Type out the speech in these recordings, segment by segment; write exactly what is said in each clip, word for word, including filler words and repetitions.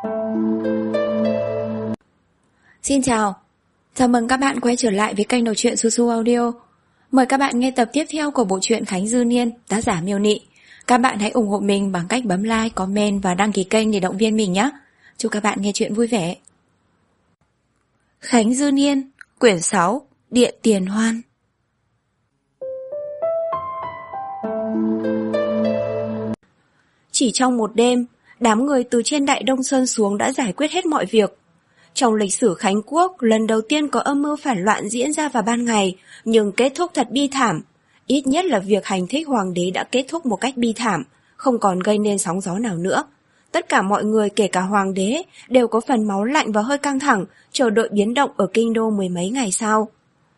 Xin chào, chào mừng các bạn quay trở lại với kênh đọc truyện Su Su Audio. Mời các bạn nghe tập tiếp theo của bộ truyện Khánh Dư Niên, tác giả Miêu Nị. Các bạn hãy ủng hộ mình bằng cách bấm like, comment và đăng ký kênh để động viên mình nhé. Chúc các bạn nghe truyện vui vẻ. Khánh Dư Niên, quyển sáu, Điện Tiền Hoan. Chỉ trong một đêm, đám người từ trên Đại Đông Sơn xuống đã giải quyết hết mọi việc. Trong lịch sử Khánh Quốc, lần đầu tiên có âm mưu phản loạn diễn ra vào ban ngày, nhưng kết thúc thật bi thảm. Ít nhất là việc hành thích hoàng đế đã kết thúc một cách bi thảm, không còn gây nên sóng gió nào nữa. Tất cả mọi người, kể cả hoàng đế, đều có phần máu lạnh và hơi căng thẳng, chờ đợi biến động ở kinh đô mười mấy ngày sau.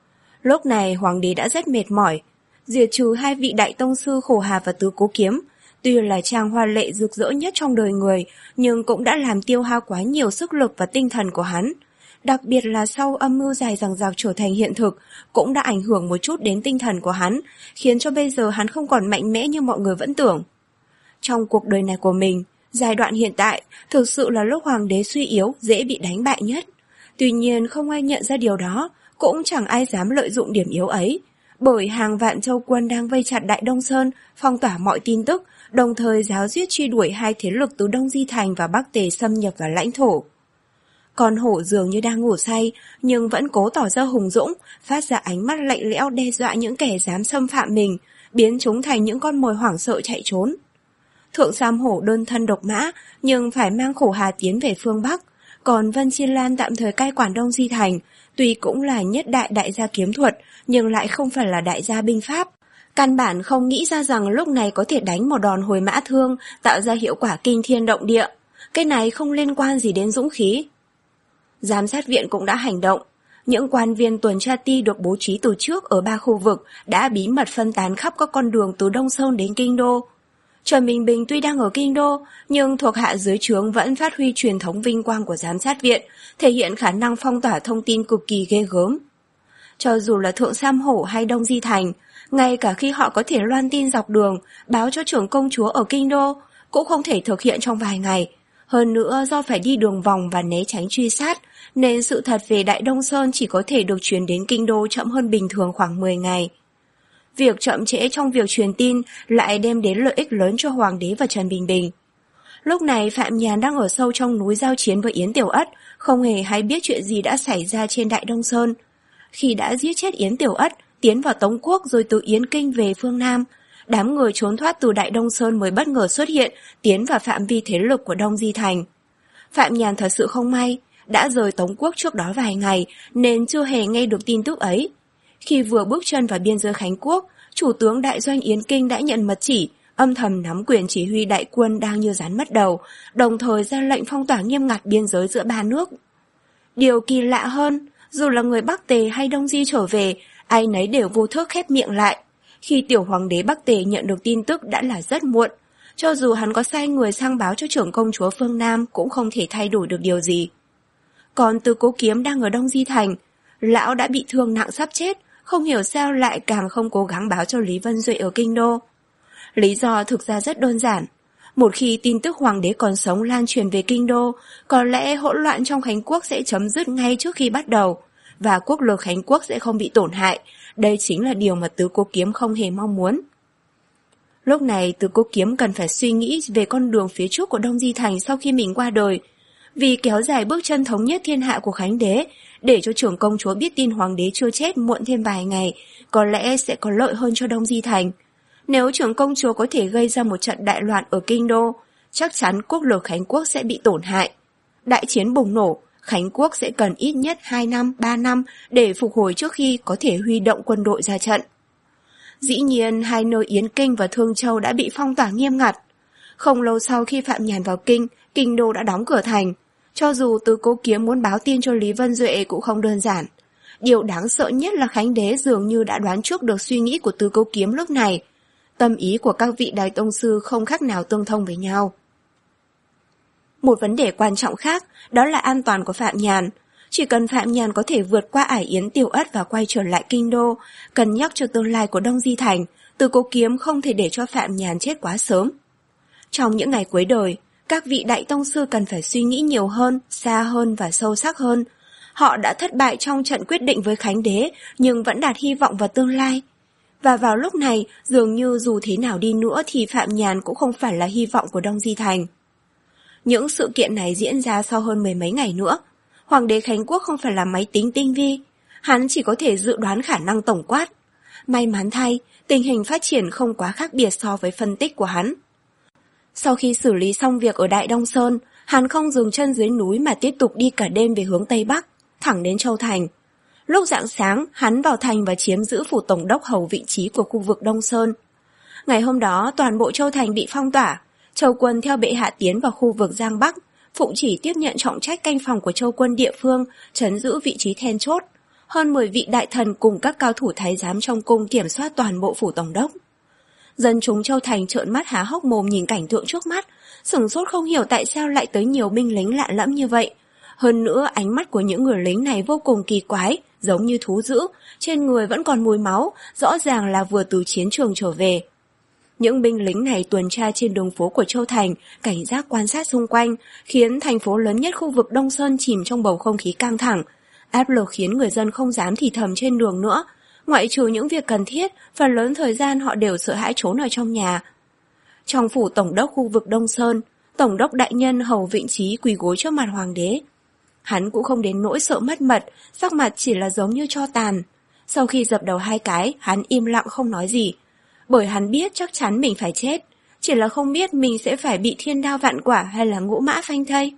Lúc này hoàng đế đã rất mệt mỏi. Diệt trừ hai vị đại tông sư Khổ Hà và Tứ Cố Kiếm, tuy là trang hoa lệ rực rỡ nhất trong đời người, nhưng cũng đã làm tiêu hao quá nhiều sức lực và tinh thần của hắn. Đặc biệt là sau âm mưu dài dằng dặc trở thành hiện thực, cũng đã ảnh hưởng một chút đến tinh thần của hắn, khiến cho bây giờ hắn không còn mạnh mẽ như mọi người vẫn tưởng. Trong cuộc đời này của mình, giai đoạn hiện tại thực sự là lúc hoàng đế suy yếu, dễ bị đánh bại nhất. Tuy nhiên không ai nhận ra điều đó, cũng chẳng ai dám lợi dụng điểm yếu ấy, bởi hàng vạn châu quân đang vây chặt Đại Đông Sơn, phong tỏa mọi tin tức, đồng thời giáo giết truy đuổi hai thế lực từ Đông Di Thành và Bắc Tề xâm nhập vào lãnh thổ. Con hổ dường như đang ngủ say, nhưng vẫn cố tỏ ra hùng dũng, phát ra ánh mắt lạnh lẽo đe dọa những kẻ dám xâm phạm mình, biến chúng thành những con mồi hoảng sợ chạy trốn. Thượng Sam Hổ đơn thân độc mã, nhưng phải mang Khổ Hà tiến về phương Bắc, còn Vân Chiên Lan tạm thời cai quản Đông Di Thành, tuy cũng là nhất đại đại gia kiếm thuật, nhưng lại không phải là đại gia binh pháp. Căn bản không nghĩ ra rằng lúc này có thể đánh một đòn hồi mã thương, tạo ra hiệu quả kinh thiên động địa. Cái này không liên quan gì đến dũng khí. Giám sát viện cũng đã hành động. Những quan viên tuần tra ti được bố trí từ trước ở ba khu vực đã bí mật phân tán khắp các con đường từ Đông Sơn đến Kinh Đô. Trần Bình Bình tuy đang ở Kinh Đô, nhưng thuộc hạ dưới trướng vẫn phát huy truyền thống vinh quang của giám sát viện, thể hiện khả năng phong tỏa thông tin cực kỳ ghê gớm. Cho dù là Thượng Sam Hổ hay Đông Di Thành, ngay cả khi họ có thể loan tin dọc đường, báo cho trưởng công chúa ở Kinh Đô, cũng không thể thực hiện trong vài ngày. Hơn nữa do phải đi đường vòng và né tránh truy sát, nên sự thật về Đại Đông Sơn chỉ có thể được truyền đến Kinh Đô chậm hơn bình thường khoảng mười ngày. Việc chậm trễ trong việc truyền tin lại đem đến lợi ích lớn cho Hoàng đế và Trần Bình Bình. Lúc này Phạm Nhàn đang ở sâu trong núi giao chiến với Yến Tiểu Ất, không hề hay biết chuyện gì đã xảy ra trên Đại Đông Sơn. Khi đã giết chết Yến Tiểu Ất, tiến vào Tống Quốc rồi từ Yến Kinh về phương Nam, đám người trốn thoát từ Đại Đông Sơn mới bất ngờ xuất hiện, tiến vào phạm vi thế lực của Đông Di Thành. Phạm Nhàn thật sự không may, đã rời Tống Quốc trước đó vài ngày nên chưa hề nghe được tin tức ấy. Khi vừa bước chân vào biên giới Khánh Quốc, chủ tướng đại doanh Yến Kinh đã nhận mật chỉ, âm thầm nắm quyền chỉ huy đại quân đang như rắn mất đầu, đồng thời ra lệnh phong tỏa nghiêm ngặt biên giới giữa ba nước. Điều kỳ lạ hơn, dù là người Bắc Tề hay Đông Di trở về, ai nấy đều vô thức khép miệng lại. Khi tiểu hoàng đế Bắc Tề nhận được tin tức đã là rất muộn, cho dù hắn có sai người sang báo cho trưởng công chúa phương Nam cũng không thể thay đổi được điều gì. Còn Tứ Cố Kiếm đang ở Đông Di Thành, lão đã bị thương nặng sắp chết, không hiểu sao lại càng không cố gắng báo cho Lý Vân Duệ ở Kinh Đô. Lý do thực ra rất đơn giản. Một khi tin tức hoàng đế còn sống lan truyền về Kinh Đô, có lẽ hỗn loạn trong Khánh Quốc sẽ chấm dứt ngay trước khi bắt đầu, và quốc lực Khánh Quốc sẽ không bị tổn hại. Đây chính là điều mà Tứ Cố Kiếm không hề mong muốn. Lúc này Tứ Cố Kiếm cần phải suy nghĩ về con đường phía trước của Đông Di Thành sau khi mình qua đời. Vì kéo dài bước chân thống nhất thiên hạ của Khánh đế, để cho trưởng công chúa biết tin hoàng đế chưa chết muộn thêm vài ngày, có lẽ sẽ có lợi hơn cho Đông Di Thành. Nếu trưởng công chúa có thể gây ra một trận đại loạn ở Kinh Đô, chắc chắn quốc lực Khánh Quốc sẽ bị tổn hại. Đại chiến bùng nổ, Khánh Quốc sẽ cần ít nhất hai năm, ba năm để phục hồi trước khi có thể huy động quân đội ra trận. Dĩ nhiên, hai nơi Yến Kinh và Thương Châu đã bị phong tỏa nghiêm ngặt. Không lâu sau khi Phạm Nhàn vào Kinh, Kinh Đô đã đóng cửa thành. Cho dù Tứ Cố Kiếm muốn báo tin cho Lý Vân Duệ cũng không đơn giản. Điều đáng sợ nhất là Khánh đế dường như đã đoán trước được suy nghĩ của Tứ Cố Kiếm lúc này. Tâm ý của các vị đại tông sư không khác nào tương thông với nhau. Một vấn đề quan trọng khác, đó là an toàn của Phạm Nhàn. Chỉ cần Phạm Nhàn có thể vượt qua ải Yến Tiểu Ất và quay trở lại Kinh Đô, cân nhắc cho tương lai của Đông Di Thành, Tứ Cố Kiếm không thể để cho Phạm Nhàn chết quá sớm. Trong những ngày cuối đời, Các vị đại tông sư cần phải suy nghĩ nhiều hơn, xa hơn và sâu sắc hơn. Họ đã thất bại trong trận quyết định với Khánh Đế, nhưng vẫn đặt hy vọng vào tương lai. Và vào lúc này, dường như dù thế nào đi nữa thì Phạm Nhàn cũng không phải là hy vọng của Đông Di Thành. Những sự kiện này diễn ra sau hơn mười mấy ngày nữa. Hoàng đế Khánh Quốc không phải là máy tính tinh vi, hắn chỉ có thể dự đoán khả năng tổng quát. May mắn thay, tình hình phát triển không quá khác biệt so với phân tích của hắn. Sau khi xử lý xong việc ở Đại Đông Sơn, hắn không dừng chân dưới núi mà tiếp tục đi cả đêm về hướng Tây Bắc, thẳng đến Châu Thành. Lúc rạng sáng, hắn vào thành và chiếm giữ phủ tổng đốc hầu vị trí của khu vực Đông Sơn. Ngày hôm đó, toàn bộ Châu Thành bị phong tỏa. Châu quân theo bệ hạ tiến vào khu vực Giang Bắc, phụng chỉ tiếp nhận trọng trách canh phòng của châu quân địa phương, trấn giữ vị trí then chốt. Hơn mười vị đại thần cùng các cao thủ thái giám trong cung kiểm soát toàn bộ phủ tổng đốc. Dân chúng Châu Thành trợn mắt há hốc mồm nhìn cảnh tượng trước mắt, sửng sốt không hiểu tại sao lại tới nhiều binh lính lạ lẫm như vậy. Hơn nữa, ánh mắt của những người lính này vô cùng kỳ quái, giống như thú dữ, trên người vẫn còn mùi máu, rõ ràng là vừa từ chiến trường trở về. Những binh lính này tuần tra trên đường phố của Châu Thành, cảnh giác quan sát xung quanh, khiến thành phố lớn nhất khu vực Đông Sơn chìm trong bầu không khí căng thẳng. Áp lực khiến người dân không dám thì thầm trên đường nữa. Ngoại trừ những việc cần thiết, phần lớn thời gian họ đều sợ hãi trốn ở trong nhà. Trong phủ tổng đốc khu vực Đông Sơn, tổng đốc đại nhân Hầu Vịnh Trí quỳ gối trước mặt hoàng đế. Hắn cũng không đến nỗi sợ mất mật, sắc mặt chỉ là giống như tro tàn. Sau khi dập đầu hai cái, hắn im lặng không nói gì. Bởi hắn biết chắc chắn mình phải chết, chỉ là không biết mình sẽ phải bị thiên đao vạn quả hay là ngũ mã phanh thây.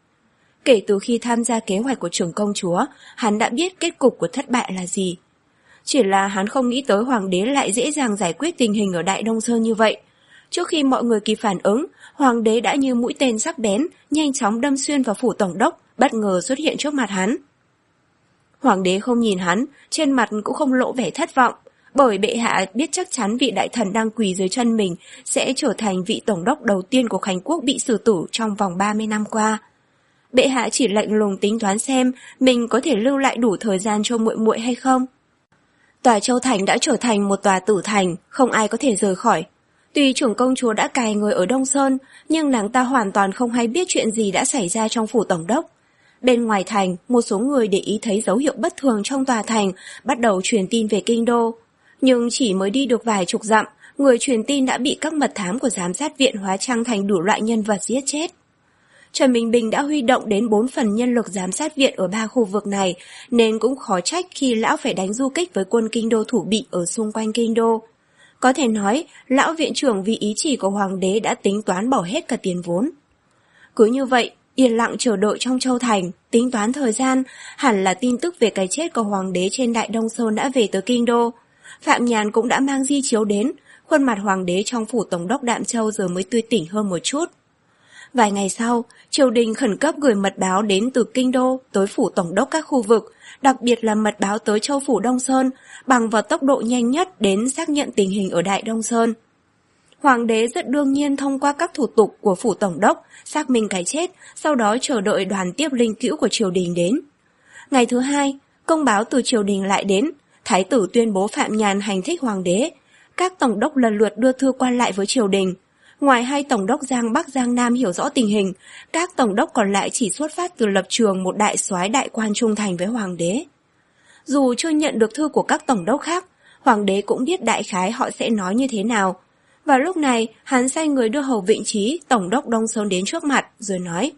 Kể từ khi tham gia kế hoạch của trưởng công chúa, hắn đã biết kết cục của thất bại là gì. Chỉ là hắn không nghĩ tới hoàng đế lại dễ dàng giải quyết tình hình ở Đại Đông Sơn như vậy. Trước khi mọi người kịp phản ứng, hoàng đế đã như mũi tên sắc bén, nhanh chóng đâm xuyên vào phủ tổng đốc, bất ngờ xuất hiện trước mặt hắn. Hoàng đế không nhìn hắn, trên mặt cũng không lộ vẻ thất vọng, bởi bệ hạ biết chắc chắn vị đại thần đang quỳ dưới chân mình sẽ trở thành vị tổng đốc đầu tiên của Khánh Quốc bị xử tử trong vòng ba mươi năm qua. Bệ hạ chỉ lạnh lùng tính toán xem mình có thể lưu lại đủ thời gian cho muội muội hay không. Tòa Châu Thành đã trở thành một tòa tử thành, không ai có thể rời khỏi. Tuy trưởng công chúa đã cài người ở Đông Sơn, nhưng nàng ta hoàn toàn không hay biết chuyện gì đã xảy ra trong phủ tổng đốc. Bên ngoài thành, một số người để ý thấy dấu hiệu bất thường trong tòa thành, bắt đầu truyền tin về kinh đô. Nhưng chỉ mới đi được vài chục dặm, người truyền tin đã bị các mật thám của giám sát viện hóa trang thành đủ loại nhân vật giết chết. Trần Bình Bình đã huy động đến bốn phần nhân lực giám sát viện ở ba khu vực này, nên cũng khó trách khi lão phải đánh du kích với quân kinh đô thủ bị ở xung quanh kinh đô. Có thể nói, lão viện trưởng vì ý chỉ của hoàng đế đã tính toán bỏ hết cả tiền vốn. Cứ như vậy, yên lặng chờ đợi trong Châu Thành, tính toán thời gian, hẳn là tin tức về cái chết của hoàng đế trên Đại Đông Sơn đã về tới kinh đô. Phạm Nhàn cũng đã mang di chiếu đến, khuôn mặt hoàng đế trong phủ tổng đốc Đạm Châu giờ mới tươi tỉnh hơn một chút. Vài ngày sau, triều đình khẩn cấp gửi mật báo đến từ kinh đô tới phủ tổng đốc các khu vực, đặc biệt là mật báo tới châu phủ Đông Sơn, bằng vào tốc độ nhanh nhất đến xác nhận tình hình ở Đại Đông Sơn. Hoàng đế rất đương nhiên thông qua các thủ tục của phủ tổng đốc, xác minh cái chết, sau đó chờ đợi đoàn tiếp linh cữu của triều đình đến. Ngày thứ hai, công báo từ triều đình lại đến, thái tử tuyên bố Phạm Nhàn hành thích hoàng đế. Các tổng đốc lần lượt đưa thư quan lại với triều đình. Ngoài hai tổng đốc Giang Bắc Giang Nam hiểu rõ tình hình, các tổng đốc còn lại chỉ xuất phát từ lập trường một đại soái đại quan trung thành với hoàng đế. Dù chưa nhận được thư của các tổng đốc khác, hoàng đế cũng biết đại khái họ sẽ nói như thế nào. Và lúc này, hắn sai người đưa Hầu Vịnh Trí, tổng đốc Đông Sơn đến trước mặt, rồi nói: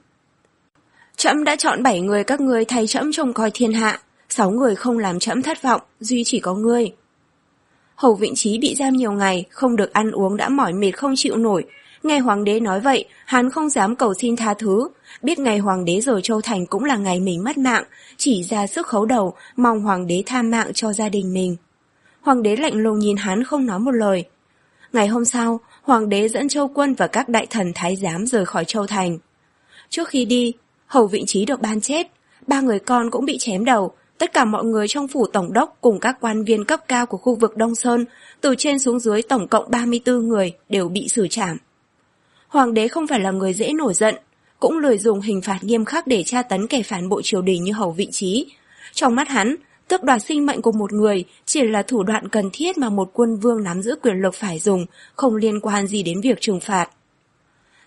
Trẫm đã chọn bảy người các ngươi thay trẫm trông coi thiên hạ, sáu người không làm trẫm thất vọng, duy chỉ có ngươi. Hầu Vịnh Trí bị giam nhiều ngày, không được ăn uống đã mỏi mệt không chịu nổi. Nghe hoàng đế nói vậy, hắn không dám cầu xin tha thứ, biết ngày hoàng đế rời Châu Thành cũng là ngày mình mất mạng, chỉ ra sức khấu đầu, mong hoàng đế tha mạng cho gia đình mình. Hoàng đế lạnh lùng nhìn hắn không nói một lời. Ngày hôm sau, hoàng đế dẫn châu quân và các đại thần thái giám rời khỏi Châu Thành. Trước khi đi, Hầu Vịnh Trí được ban chết, ba người con cũng bị chém đầu. Tất cả mọi người trong phủ tổng đốc cùng các quan viên cấp cao của khu vực Đông Sơn, từ trên xuống dưới tổng cộng ba mươi tư người đều bị xử trảm. Hoàng đế không phải là người dễ nổi giận, cũng lười dùng hình phạt nghiêm khắc để tra tấn kẻ phản bội triều đình như Hầu Vịnh Trí. Trong mắt hắn, tước đoạt sinh mệnh của một người chỉ là thủ đoạn cần thiết mà một quân vương nắm giữ quyền lực phải dùng, không liên quan gì đến việc trừng phạt.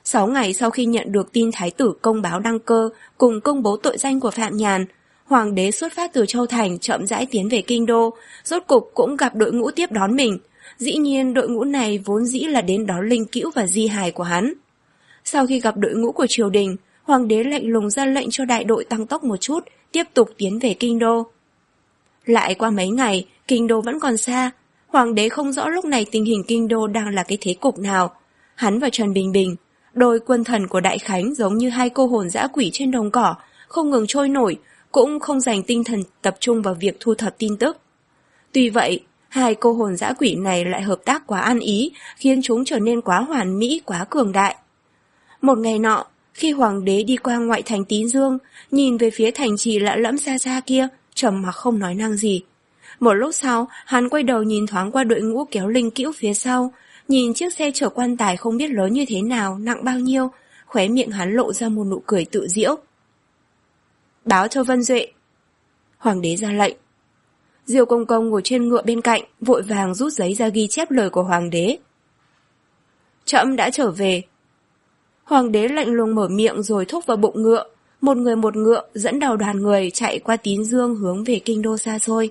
Sáu ngày sau khi nhận được tin thái tử công báo đăng cơ cùng công bố tội danh của Phạm Nhàn, hoàng đế xuất phát từ Châu Thành chậm rãi tiến về kinh đô, rốt cục cũng gặp đội ngũ tiếp đón mình. Dĩ nhiên đội ngũ này vốn dĩ là đến đón linh cữu và di hài của hắn. Sau khi gặp đội ngũ của triều đình, hoàng đế lạnh lùng ra lệnh cho đại đội tăng tốc một chút, tiếp tục tiến về kinh đô. Lại qua mấy ngày, kinh đô vẫn còn xa. Hoàng đế không rõ lúc này tình hình kinh đô đang là cái thế cục nào. Hắn và Trần Bình Bình, đôi quân thần của Đại Khánh giống như hai cô hồn dã quỷ trên đồng cỏ, không ngừng trôi nổi, cũng không dành tinh thần tập trung vào việc thu thập tin tức. Tuy vậy, hai cô hồn dã quỷ này lại hợp tác quá ăn ý, khiến chúng trở nên quá hoàn mỹ, quá cường đại. Một ngày nọ, khi hoàng đế đi qua ngoại thành Tín Dương, nhìn về phía thành trì lạ lẫm xa xa kia, trầm mặc không nói năng gì. Một lúc sau, hắn quay đầu nhìn thoáng qua đội ngũ kéo linh cữu phía sau, nhìn chiếc xe chở quan tài không biết lớn như thế nào, nặng bao nhiêu, khóe miệng hắn lộ ra một nụ cười tự giễu. Báo cho Vân Duệ. Hoàng đế ra lệnh. Diêu Công Công ngồi trên ngựa bên cạnh, vội vàng rút giấy ra ghi chép lời của hoàng đế. Trẫm đã trở về. Hoàng đế lạnh lùng mở miệng rồi thúc vào bụng ngựa, một người một ngựa dẫn đầu đoàn người chạy qua Tín Dương hướng về kinh đô xa xôi.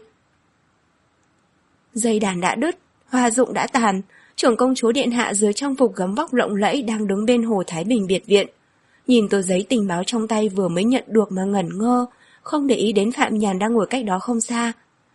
Dây đàn đã đứt, hoa dụng đã tàn, trưởng công chúa điện hạ dưới trang phục gấm vóc lộng lẫy đang đứng bên hồ Thái Bình biệt viện. Nhìn tờ giấy tình báo trong tay vừa mới nhận được mà ngẩn ngơ, không để ý đến Phạm Nhàn đang ngồi cách đó không xa.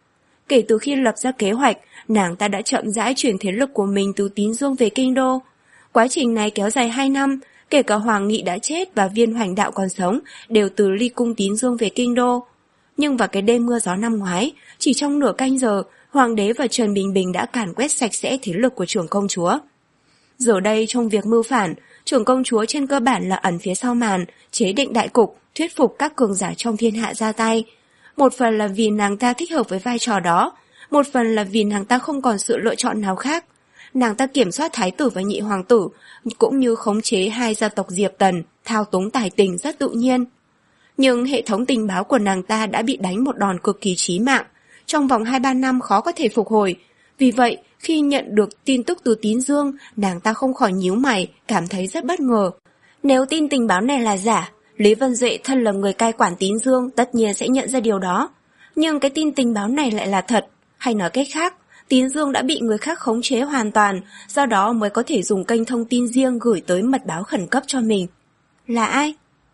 Kể từ khi lập ra kế hoạch, nàng ta đã chậm rãi chuyển thế lực của mình từ Tín Dương về kinh đô. Quá trình này kéo dài hai năm, kể cả Hoàng Nghị đã chết và Viên Hoành Đạo còn sống đều từ ly cung Tín Dương về kinh đô. Nhưng vào cái đêm mưa gió năm ngoái, chỉ trong nửa canh giờ, Hoàng đế và Trần Bình Bình đã càn quét sạch sẽ thế lực của trưởng công chúa. Giờ đây trong việc mưu phản, trưởng công chúa trên cơ bản là ẩn phía sau màn, chế định đại cục, thuyết phục các cường giả trong thiên hạ ra tay. Một phần là vì nàng ta thích hợp với vai trò đó, một phần là vì nàng ta không còn sự lựa chọn nào khác. Nàng ta kiểm soát thái tử và nhị hoàng tử, cũng như khống chế hai gia tộc Diệp Tần, thao túng tài tình rất tự nhiên. Nhưng hệ thống tình báo của nàng ta đã bị đánh một đòn cực kỳ chí mạng, trong vòng hai ba năm khó có thể phục hồi. Vì vậy, khi nhận được tin tức từ Tín Dương, nàng ta không khỏi nhíu mày, cảm thấy rất bất ngờ. Nếu tin tình báo này là giả, Lý Vân Duệ thân là người cai quản Tín Dương tất nhiên sẽ nhận ra điều đó. Nhưng cái tin tình báo này lại là thật, hay nói cách khác, Tín Dương đã bị người khác khống chế hoàn toàn, do đó mới có thể dùng kênh thông tin riêng gửi tới mật báo khẩn cấp cho mình. Là ai?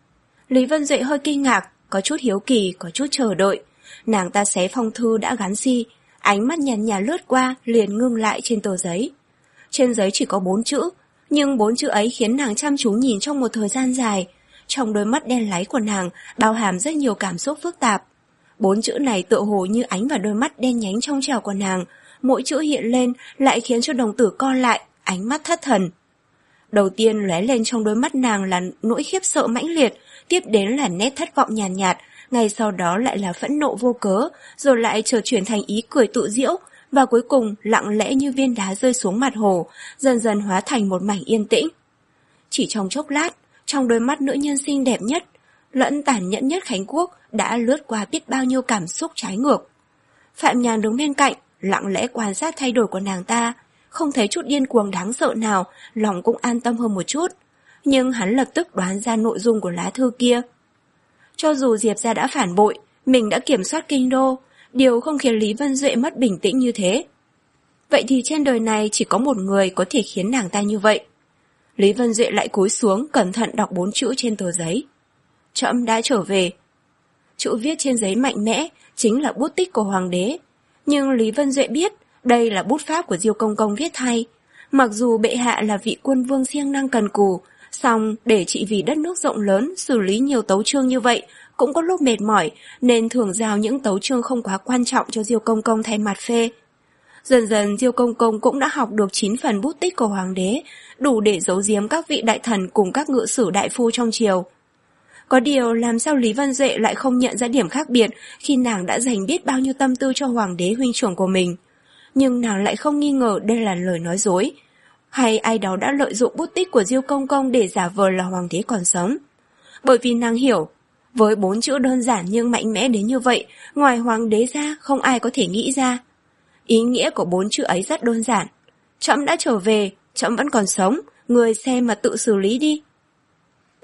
Lý Vân Duệ hơi kinh ngạc, có chút hiếu kỳ, có chút chờ đợi. Nàng ta xé phong thư đã gắn xi, ánh mắt nhàn nhạt lướt qua liền ngưng lại trên tờ giấy. Trên giấy chỉ có bốn chữ, nhưng bốn chữ ấy khiến nàng chăm chú nhìn trong một thời gian dài. Trong đôi mắt đen láy của nàng bao hàm rất nhiều cảm xúc phức tạp. Bốn chữ này tựa hồ như ánh vào đôi mắt đen nhánh trong trẻo của nàng, mỗi chữ hiện lên lại khiến cho đồng tử co lại, ánh mắt thất thần. Đầu tiên lóe lên trong đôi mắt nàng là nỗi khiếp sợ mãnh liệt, tiếp đến là nét thất vọng nhàn nhạt, nhạt, ngay sau đó lại là phẫn nộ vô cớ, rồi lại chợt chuyển thành ý cười tự giễu, và cuối cùng lặng lẽ như viên đá rơi xuống mặt hồ, dần dần hóa thành một mảnh yên tĩnh. Chỉ trong chốc lát, trong đôi mắt nữ nhân xinh đẹp nhất, lẫn tàn nhẫn nhất Khánh Quốc đã lướt qua biết bao nhiêu cảm xúc trái ngược. Phạm Nhàn đứng bên cạnh, lặng lẽ quan sát thay đổi của nàng ta, không thấy chút điên cuồng đáng sợ nào, lòng cũng an tâm hơn một chút. Nhưng hắn lập tức đoán ra nội dung của lá thư kia. Cho dù Diệp gia đã phản bội, mình đã kiểm soát kinh đô, điều không khiến Lý Vân Duệ mất bình tĩnh như thế. Vậy thì trên đời này chỉ có một người có thể khiến nàng ta như vậy. Lý Vân Duệ lại cúi xuống cẩn thận đọc bốn chữ trên tờ giấy. Trẫm đã trở về. Chữ viết trên giấy mạnh mẽ, chính là bút tích của hoàng đế. Nhưng Lý Vân Duệ biết đây là bút pháp của Diêu Công Công viết thay. Mặc dù bệ hạ là vị quân vương siêng năng cần cù, song để trị vì đất nước rộng lớn xử lý nhiều tấu chương như vậy cũng có lúc mệt mỏi, nên thường giao những tấu chương không quá quan trọng cho Diêu Công Công thay mặt phê. Dần dần Diêu Công Công cũng đã học được chín phần bút tích của hoàng đế, đủ để giấu giếm các vị đại thần cùng các ngự sử đại phu trong triều. Có điều làm sao Lý Vân Duệ lại không nhận ra điểm khác biệt khi nàng đã dành biết bao nhiêu tâm tư cho hoàng đế huynh trưởng của mình. Nhưng nàng lại không nghi ngờ đây là lời nói dối, hay ai đó đã lợi dụng bút tích của Diêu Công Công để giả vờ là hoàng đế còn sống. Bởi vì nàng hiểu, với bốn chữ đơn giản nhưng mạnh mẽ đến như vậy, ngoài hoàng đế ra không ai có thể nghĩ ra. Ý nghĩa của bốn chữ ấy rất đơn giản. Trẫm đã trở về, trẫm vẫn còn sống, người xem mà tự xử lý đi.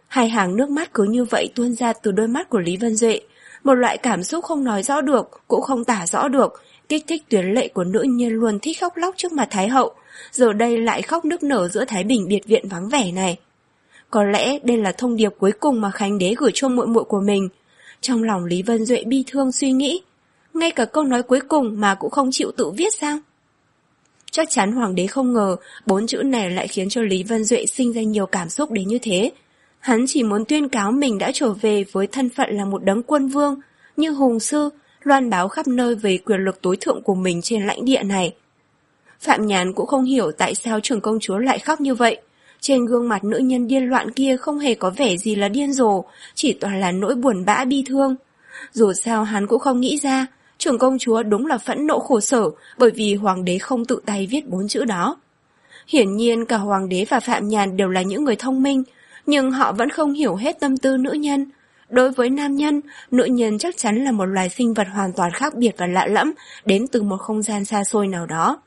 Hai hàng nước mắt cứ như vậy tuôn ra từ đôi mắt của Lý Vân Duệ, một loại cảm xúc không nói rõ được, cũng không tả rõ được, kích thích tuyến lệ của nữ nhân luôn thích khóc lóc trước mặt Thái hậu, giờ đây lại khóc nức nở giữa Thái Bình biệt viện vắng vẻ này. Có lẽ đây là thông điệp cuối cùng mà Khánh đế gửi cho muội muội của mình. Trong lòng Lý Vân Duệ bi thương suy nghĩ, ngay cả câu nói cuối cùng mà cũng không chịu tự viết sao? Chắc chắn hoàng đế không ngờ bốn chữ này lại khiến cho Lý Vân Duệ sinh ra nhiều cảm xúc đến như thế. Hắn chỉ muốn tuyên cáo mình đã trở về với thân phận là một đấng quân vương, như hùng sư, loan báo khắp nơi về quyền lực tối thượng của mình trên lãnh địa này. Phạm Nhàn cũng không hiểu tại sao trưởng công chúa lại khóc như vậy. Trên gương mặt nữ nhân điên loạn kia không hề có vẻ gì là điên rồ, chỉ toàn là nỗi buồn bã bi thương. Dù sao hắn cũng không nghĩ ra, trưởng công chúa đúng là phẫn nộ khổ sở bởi vì hoàng đế không tự tay viết bốn chữ đó. Hiển nhiên cả hoàng đế và Phạm Nhàn đều là những người thông minh, nhưng họ vẫn không hiểu hết tâm tư nữ nhân. Đối với nam nhân, nữ nhân chắc chắn là một loài sinh vật hoàn toàn khác biệt và lạ lẫm, đến từ một không gian xa xôi nào đó.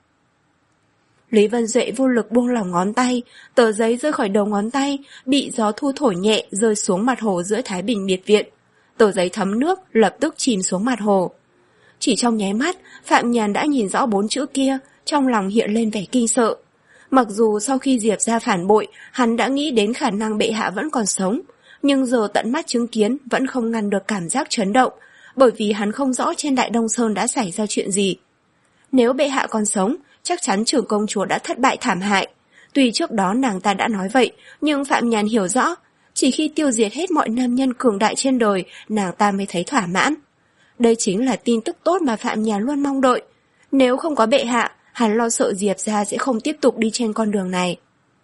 Lý Vân Duệ vô lực buông lỏng ngón tay, tờ giấy rơi khỏi đầu ngón tay, bị gió thu thổi nhẹ rơi xuống mặt hồ giữa Thái Bình biệt viện. Tờ giấy thấm nước, lập tức chìm xuống mặt hồ. Chỉ trong nháy mắt, Phạm Nhàn đã nhìn rõ bốn chữ kia, trong lòng hiện lên vẻ kinh sợ. Mặc dù sau khi Diệp ra phản bội, hắn đã nghĩ đến khả năng bệ hạ vẫn còn sống, nhưng giờ tận mắt chứng kiến vẫn không ngăn được cảm giác chấn động, bởi vì hắn không rõ trên Đại Đông Sơn đã xảy ra chuyện gì. Nếu bệ hạ còn sống, chắc chắn trưởng công chúa đã thất bại thảm hại. Tuy trước đó nàng ta đã nói vậy, nhưng Phạm Nhàn hiểu rõ, chỉ khi tiêu diệt hết mọi nam nhân cường đại trên đời, nàng ta mới thấy thỏa mãn. Đây chính là tin tức tốt mà Phạm Nhàn luôn mong đợi. Nếu không có bệ hạ, hắn lo sợ Diệp ra sẽ không tiếp tục đi trên con đường này.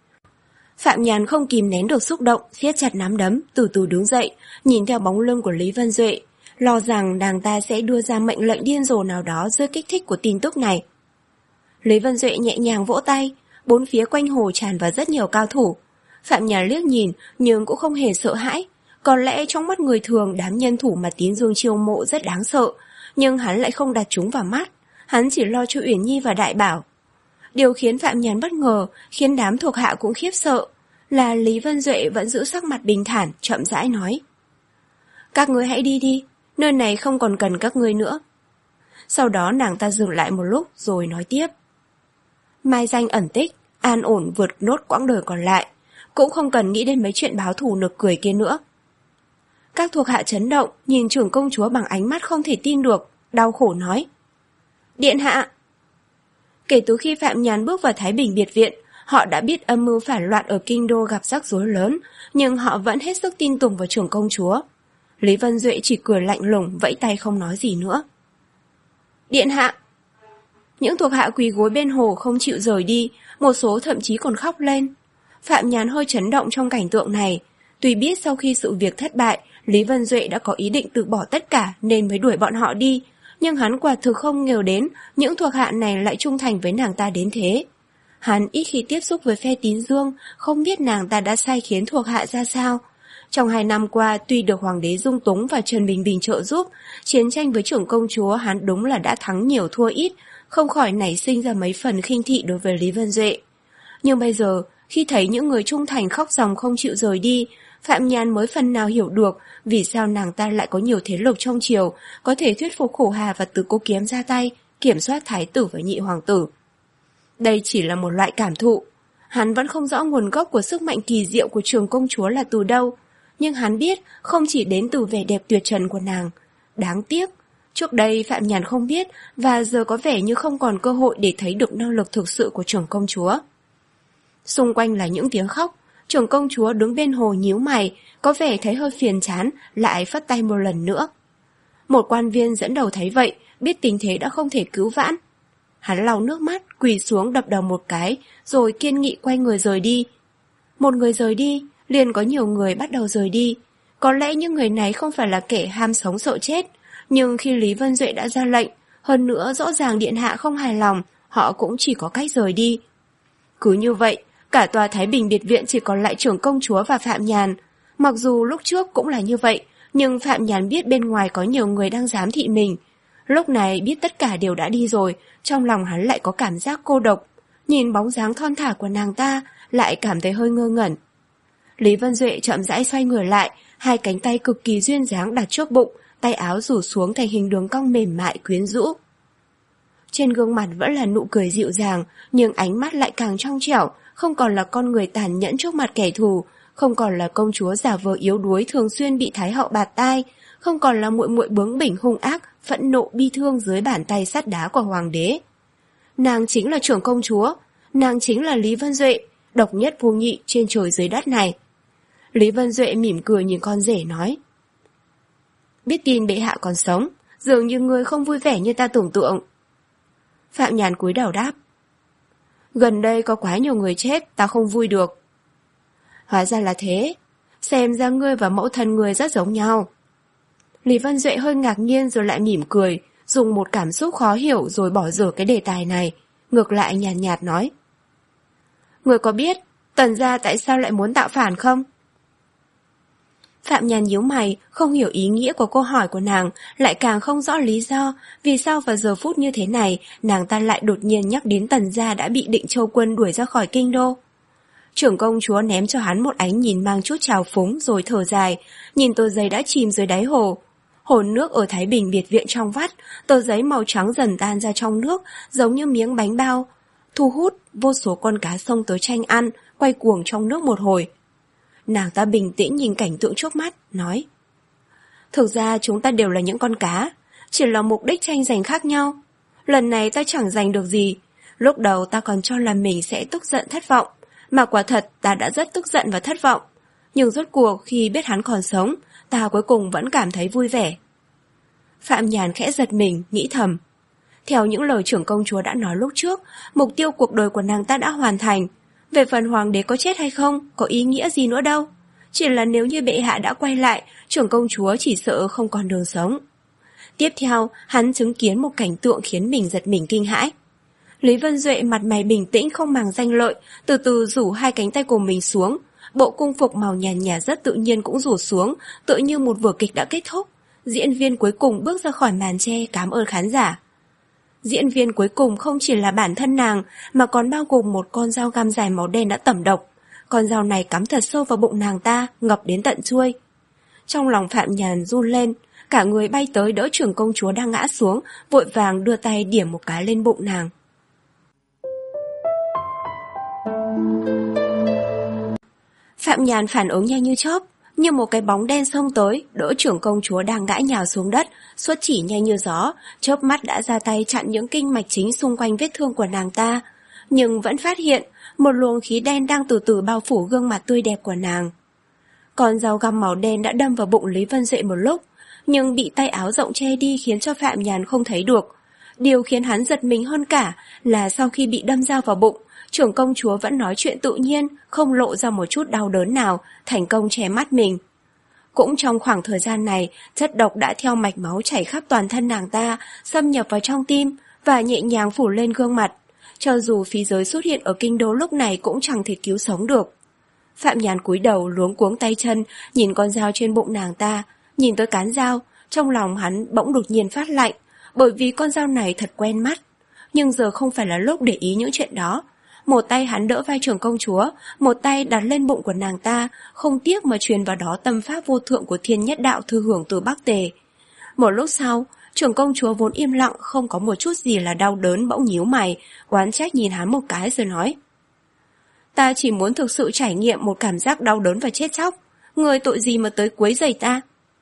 Phạm Nhàn không kìm nén được xúc động, siết chặt nắm đấm, từ từ đứng dậy, nhìn theo bóng lưng của Lý Vân Duệ, lo rằng nàng ta sẽ đưa ra mệnh lệnh điên rồ nào đó dưới kích thích của tin tức này. Lý Vân Duệ nhẹ nhàng vỗ tay, bốn phía quanh hồ tràn vào rất nhiều cao thủ. Phạm Nhàn liếc nhìn nhưng cũng không hề sợ hãi. Có lẽ trong mắt người thường đám nhân thủ mà Tín Dương chiêu mộ rất đáng sợ, nhưng hắn lại không đặt chúng vào mắt. Hắn chỉ lo cho Uyển Nhi và Đại Bảo. Điều khiến Phạm Nhàn bất ngờ, khiến đám thuộc hạ cũng khiếp sợ, là Lý Vân Duệ vẫn giữ sắc mặt bình thản, chậm rãi nói: "Các ngươi hãy đi đi, nơi này không còn cần các ngươi nữa." Sau đó nàng ta dừng lại một lúc rồi nói tiếp: "Mai danh ẩn tích, an ổn vượt nốt quãng đời còn lại, cũng không cần nghĩ đến mấy chuyện báo thù nực cười kia nữa." Các thuộc hạ chấn động, nhìn trưởng công chúa bằng ánh mắt không thể tin được, đau khổ nói: "Điện hạ!" Kể từ khi Phạm Nhàn bước vào Thái Bình biệt viện, họ đã biết âm mưu phản loạn ở kinh đô gặp rắc rối lớn, nhưng họ vẫn hết sức tin tưởng vào trưởng công chúa. Lý Vân Duệ chỉ cười lạnh lùng, vẫy tay không nói gì nữa. "Điện hạ!" Những thuộc hạ quỳ gối bên hồ không chịu rời đi, một số thậm chí còn khóc lên. Phạm Nhàn hơi chấn động trong cảnh tượng này. Tuy biết sau khi sự việc thất bại, Lý Vân Duệ đã có ý định từ bỏ tất cả nên mới đuổi bọn họ đi, nhưng hắn quả thực không ngờ đến những thuộc hạ này lại trung thành với nàng ta đến thế. Hắn ít khi tiếp xúc với phe Tín Dương, không biết nàng ta đã sai khiến thuộc hạ ra sao. Trong hai năm qua, tuy được Hoàng đế Dung Túng và Trần Bình Bình trợ giúp, chiến tranh với trưởng công chúa hắn đúng là đã thắng nhiều thua ít, không khỏi nảy sinh ra mấy phần khinh thị đối với Lý Vân Duệ. Nhưng bây giờ, khi thấy những người trung thành khóc ròng không chịu rời đi, Phạm Nhàn mới phần nào hiểu được vì sao nàng ta lại có nhiều thế lực trong triều, có thể thuyết phục Khổ Hà và Tứ Cô Kiếm ra tay, kiểm soát thái tử và nhị hoàng tử. Đây chỉ là một loại cảm thụ. Hắn vẫn không rõ nguồn gốc của sức mạnh kỳ diệu của trưởng công chúa là từ đâu, nhưng hắn biết không chỉ đến từ vẻ đẹp tuyệt trần của nàng. Đáng tiếc, trước đây Phạm Nhàn không biết và giờ có vẻ như không còn cơ hội để thấy được năng lực thực sự của trưởng công chúa. Xung quanh là những tiếng khóc. Trưởng công chúa đứng bên hồ nhíu mày, có vẻ thấy hơi phiền chán, lại phất tay một lần nữa. Một quan viên dẫn đầu thấy vậy, biết tình thế đã không thể cứu vãn. Hắn lau nước mắt, quỳ xuống đập đầu một cái, rồi kiên nghị quay người rời đi. Một người rời đi, liền có nhiều người bắt đầu rời đi. Có lẽ những người này không phải là kẻ ham sống sợ chết, nhưng khi Lý Vân Duệ đã ra lệnh, hơn nữa rõ ràng điện hạ không hài lòng, họ cũng chỉ có cách rời đi. Cứ như vậy, cả tòa Thái Bình biệt viện chỉ còn lại trưởng công chúa và Phạm Nhàn. Mặc dù lúc trước cũng là như vậy, nhưng Phạm Nhàn biết bên ngoài có nhiều người đang giám thị mình. Lúc này biết tất cả đều đã đi rồi, trong lòng hắn lại có cảm giác cô độc. Nhìn bóng dáng thon thả của nàng ta, lại cảm thấy hơi ngơ ngẩn. Lý Vân Duệ chậm rãi xoay người lại, hai cánh tay cực kỳ duyên dáng đặt trước bụng, tay áo rủ xuống thành hình đường cong mềm mại quyến rũ. Trên gương mặt vẫn là nụ cười dịu dàng, nhưng ánh mắt lại càng trong trẻo, không còn là con người tàn nhẫn trước mặt kẻ thù, không còn là công chúa giả vờ yếu đuối thường xuyên bị thái hậu bạt tai, không còn là muội muội bướng bỉnh hung ác, phẫn nộ bi thương dưới bàn tay sắt đá của hoàng đế. Nàng chính là trưởng công chúa, nàng chính là Lý Vân Duệ, độc nhất vô nhị trên trời dưới đất này. Lý Vân Duệ mỉm cười nhìn con rể nói: biết tin bệ hạ còn sống, dường như ngươi không vui vẻ như ta tưởng tượng. Phạm Nhàn cúi đầu đáp: gần đây có quá nhiều người chết, ta không vui được. Hóa ra là thế, xem ra ngươi và mẫu thân ngươi rất giống nhau. Lý Vân Duệ hơi ngạc nhiên rồi lại mỉm cười, dùng một cảm xúc khó hiểu rồi bỏ dở cái đề tài này, ngược lại nhàn nhạt, nhạt nói: ngươi có biết Tần gia tại sao lại muốn tạo phản không? Phạm Nhàn nhíu mày, không hiểu ý nghĩa của câu hỏi của nàng, lại càng không rõ lý do vì sao vào giờ phút như thế này nàng ta lại đột nhiên nhắc đến Tần gia đã bị Định Châu quân đuổi ra khỏi kinh đô. Trưởng công chúa ném cho hắn một ánh nhìn mang chút trào phúng rồi thở dài, nhìn tờ giấy đã chìm dưới đáy hồ. Hồ nước ở Thái Bình biệt viện trong vắt, tờ giấy màu trắng dần tan ra trong nước, giống như miếng bánh bao, thu hút vô số con cá sông tới tranh ăn, quay cuồng trong nước một hồi. Nàng ta bình tĩnh nhìn cảnh tượng trước mắt, nói: thực ra chúng ta đều là những con cá, chỉ là mục đích tranh giành khác nhau. Lần này ta chẳng giành được gì, lúc đầu ta còn cho là mình sẽ tức giận thất vọng, mà quả thật ta đã rất tức giận và thất vọng. Nhưng rốt cuộc khi biết hắn còn sống, ta cuối cùng vẫn cảm thấy vui vẻ. Phạm Nhàn khẽ giật mình, nghĩ thầm: theo những lời trưởng công chúa đã nói lúc trước, mục tiêu cuộc đời của nàng ta đã hoàn thành. Về phần hoàng đế có chết hay không, có ý nghĩa gì nữa đâu. Chỉ là nếu như bệ hạ đã quay lại, trưởng công chúa chỉ sợ không còn đường sống. Tiếp theo, hắn chứng kiến một cảnh tượng khiến mình giật mình kinh hãi. Lý Vân Duệ mặt mày bình tĩnh không màng danh lợi, từ từ rủ hai cánh tay của mình xuống. Bộ cung phục màu nhàn nhạt rất tự nhiên cũng rủ xuống, tựa như một vở kịch đã kết thúc. Diễn viên cuối cùng bước ra khỏi màn che cảm ơn khán giả. Diễn viên cuối cùng không chỉ là bản thân nàng, mà còn bao gồm một con dao găm dài màu đen đã tẩm độc. Con dao này cắm thật sâu vào bụng nàng ta, ngập đến tận chuôi. Trong lòng Phạm Nhàn run lên, cả người bay tới đỡ trưởng công chúa đang ngã xuống, vội vàng đưa tay điểm một cái lên bụng nàng. Phạm Nhàn phản ứng nhanh như chớp, như một cái bóng đen xông tới, đỡ trưởng công chúa đang ngã nhào xuống đất, xuất chỉ nhanh như gió, chớp mắt đã ra tay chặn những kinh mạch chính xung quanh vết thương của nàng ta, nhưng vẫn phát hiện một luồng khí đen đang từ từ bao phủ gương mặt tươi đẹp của nàng. Con dao găm màu đen đã đâm vào bụng Lý Vân Duệ một lúc, nhưng bị tay áo rộng che đi khiến cho Phạm Nhàn không thấy được. Điều khiến hắn giật mình hơn cả là sau khi bị đâm dao vào bụng, trưởng công chúa vẫn nói chuyện tự nhiên, không lộ ra một chút đau đớn nào, thành công che mắt mình. Cũng trong khoảng thời gian này, chất độc đã theo mạch máu chảy khắp toàn thân nàng ta, xâm nhập vào trong tim và nhẹ nhàng phủ lên gương mặt. Cho dù phí giới xuất hiện ở kinh đô lúc này cũng chẳng thể cứu sống được. Phạm Nhàn cúi đầu luống cuống tay chân, nhìn con dao trên bụng nàng ta, nhìn tới cán dao, trong lòng hắn bỗng đột nhiên phát lạnh, bởi vì con dao này thật quen mắt. Nhưng giờ không phải là lúc để ý những chuyện đó. Một tay hắn đỡ vai trưởng công chúa, một tay đặt lên bụng của nàng ta, không tiếc mà truyền vào đó tâm pháp vô thượng của thiên nhất đạo thư hưởng từ Bắc Tề. Một lúc sau, trưởng công chúa vốn im lặng, không có một chút gì là đau đớn, bỗng nhíu mày, oán trách nhìn hắn một cái rồi nói: ta chỉ muốn thực sự trải nghiệm một cảm giác đau đớn và chết chóc, người tội gì mà tới quấy rầy ta.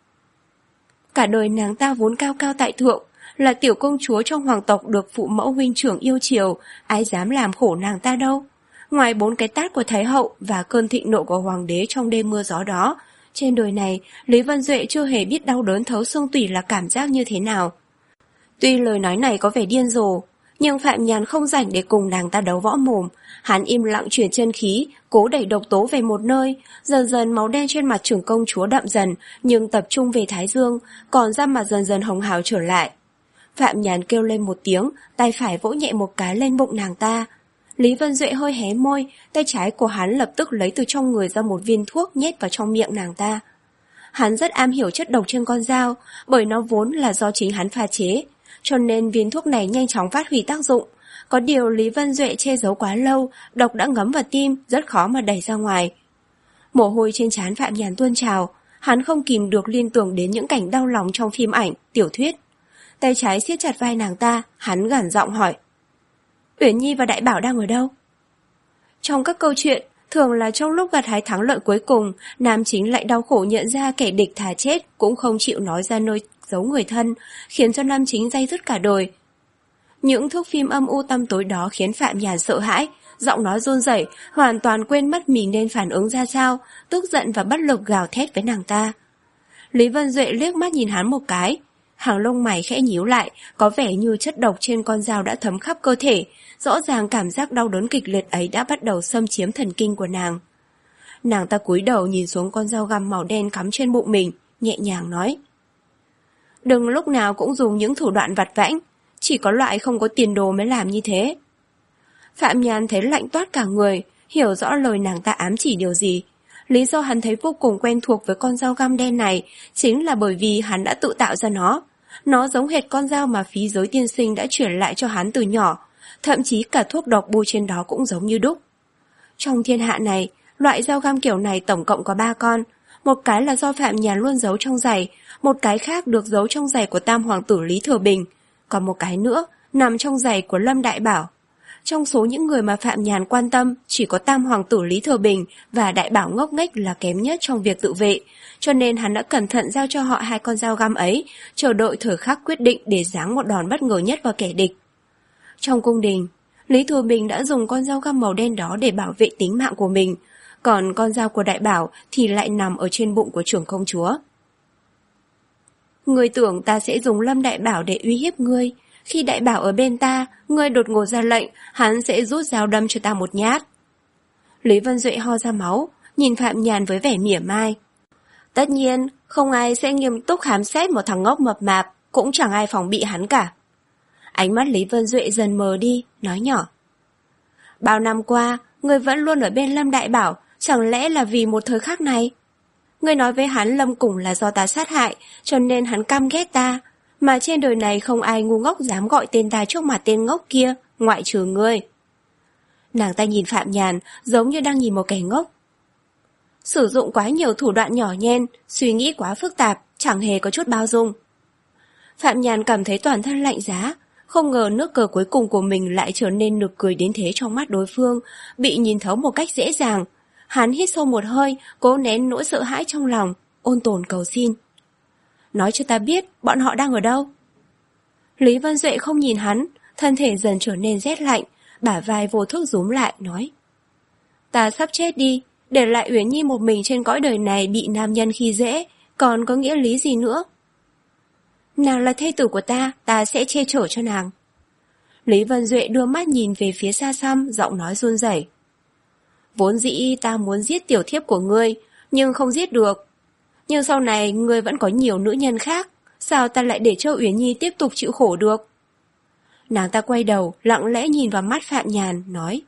Cả đời nàng ta vốn cao cao tại thượng, là tiểu công chúa trong hoàng tộc được phụ mẫu huynh trưởng yêu chiều, ai dám làm khổ nàng ta đâu. Ngoài bốn cái tát của Thái hậu và cơn thịnh nộ của hoàng đế trong đêm mưa gió đó, trên đời này, Lý Vân Duệ chưa hề biết đau đớn thấu xương tủy là cảm giác như thế nào. Tuy lời nói này có vẻ điên rồ, nhưng Phạm Nhàn không rảnh để cùng nàng ta đấu võ mồm. Hắn im lặng chuyển chân khí, cố đẩy độc tố về một nơi. Dần dần máu đen trên mặt trưởng công chúa đậm dần, nhưng tập trung về thái dương, còn da mặt dần dần hồng hào trở lại. Phạm Nhàn kêu lên một tiếng, tay phải vỗ nhẹ một cái lên bụng nàng ta. Lý Vân Duệ hơi hé môi, tay trái của hắn lập tức lấy từ trong người ra một viên thuốc nhét vào trong miệng nàng ta. Hắn rất am hiểu chất độc trên con dao, bởi nó vốn là do chính hắn pha chế, cho nên viên thuốc này nhanh chóng phát huy tác dụng. Có điều Lý Vân Duệ che giấu quá lâu, độc đã ngấm vào tim, rất khó mà đẩy ra ngoài. Mồ hôi trên trán Phạm Nhàn tuôn trào, hắn không kìm được liên tưởng đến những cảnh đau lòng trong phim ảnh, tiểu thuyết. Tay trái siết chặt vai nàng ta, hắn gằn giọng hỏi. Uyển Nhi và Đại Bảo đang ở đâu? Trong các câu chuyện, thường là trong lúc gặt hái thắng lợi cuối cùng, nam chính lại đau khổ nhận ra kẻ địch thà chết cũng không chịu nói ra nơi giấu người thân, khiến cho nam chính day dứt cả đời. Những thước phim âm u tăm tối đó khiến Phạm Nhàn sợ hãi, giọng nói run rẩy, hoàn toàn quên mất mình nên phản ứng ra sao, tức giận và bất lực gào thét với nàng ta. Lý Vân Duệ liếc mắt nhìn hắn một cái, hàng lông mày khẽ nhíu lại, có vẻ như chất độc trên con dao đã thấm khắp cơ thể, rõ ràng cảm giác đau đớn kịch liệt ấy đã bắt đầu xâm chiếm thần kinh của nàng. Nàng ta cúi đầu nhìn xuống con dao găm màu đen cắm trên bụng mình, nhẹ nhàng nói. Đừng lúc nào cũng dùng những thủ đoạn vặt vãnh, chỉ có loại không có tiền đồ mới làm như thế. Phạm Nhàn thấy lạnh toát cả người, hiểu rõ lời nàng ta ám chỉ điều gì. Lý do hắn thấy vô cùng quen thuộc với con dao găm đen này chính là bởi vì hắn đã tự tạo ra nó. Nó giống hệt con dao mà phí giới tiên sinh đã chuyển lại cho hắn từ nhỏ, thậm chí cả thuốc độc bôi trên đó cũng giống như đúc. Trong thiên hạ này, loại dao găm kiểu này tổng cộng có ba con. Một cái là do Phạm Nhàn luôn giấu trong giày, một cái khác được giấu trong giày của Tam Hoàng tử Lý Thừa Bình, còn một cái nữa nằm trong giày của Lâm Đại Bảo. Trong số những người mà Phạm Nhàn quan tâm, chỉ có Tam Hoàng tử Lý Thừa Bình và Đại Bảo ngốc nghếch là kém nhất trong việc tự vệ, cho nên hắn đã cẩn thận giao cho họ hai con dao găm ấy, chờ đợi thời khắc quyết định để giáng một đòn bất ngờ nhất vào kẻ địch. Trong cung đình, Lý Thừa Bình đã dùng con dao găm màu đen đó để bảo vệ tính mạng của mình, còn con dao của Đại Bảo thì lại nằm ở trên bụng của trưởng công chúa. Ngươi tưởng ta sẽ dùng Lâm Đại Bảo để uy hiếp ngươi. Khi Đại Bảo ở bên ta, ngươi đột ngột ra lệnh, hắn sẽ rút dao đâm cho ta một nhát. Lý Vân Duệ ho ra máu, nhìn Phạm Nhàn với vẻ mỉa mai. Tất nhiên, không ai sẽ nghiêm túc khám xét một thằng ngốc mập mạp, cũng chẳng ai phòng bị hắn cả. Ánh mắt Lý Vân Duệ dần mờ đi, nói nhỏ. Bao năm qua, ngươi vẫn luôn ở bên Lâm Đại Bảo, chẳng lẽ là vì một thời khắc này? Ngươi nói với hắn Lâm Củng là do ta sát hại, cho nên hắn căm ghét ta. Mà trên đời này không ai ngu ngốc dám gọi tên ta trước mặt tên ngốc kia, ngoại trừ ngươi. Nàng ta nhìn Phạm Nhàn giống như đang nhìn một kẻ ngốc. Sử dụng quá nhiều thủ đoạn nhỏ nhen, suy nghĩ quá phức tạp, chẳng hề có chút bao dung. Phạm Nhàn cảm thấy toàn thân lạnh giá, không ngờ nước cờ cuối cùng của mình lại trở nên nực cười đến thế trong mắt đối phương, bị nhìn thấu một cách dễ dàng. Hắn hít sâu một hơi, cố nén nỗi sợ hãi trong lòng, ôn tồn cầu xin. Nói cho ta biết bọn họ đang ở đâu. Lý Vân Duệ không nhìn hắn, thân thể dần trở nên rét lạnh, bả vai vô thức rúm lại, nói. Ta sắp chết đi, để lại Uyển Nhi một mình trên cõi đời này bị nam nhân khi dễ, còn có nghĩa lý gì nữa? Nàng là thê tử của ta, ta sẽ che chở cho nàng. Lý Vân Duệ đưa mắt nhìn về phía xa xăm, giọng nói run rẩy. Vốn dĩ ta muốn giết tiểu thiếp của ngươi, nhưng không giết được. Nhưng sau này ngươi vẫn có nhiều nữ nhân khác, sao ta lại để cho Uyển Nhi tiếp tục chịu khổ được? Nàng ta quay đầu, lặng lẽ nhìn vào mắt Phạm Nhàn, nói.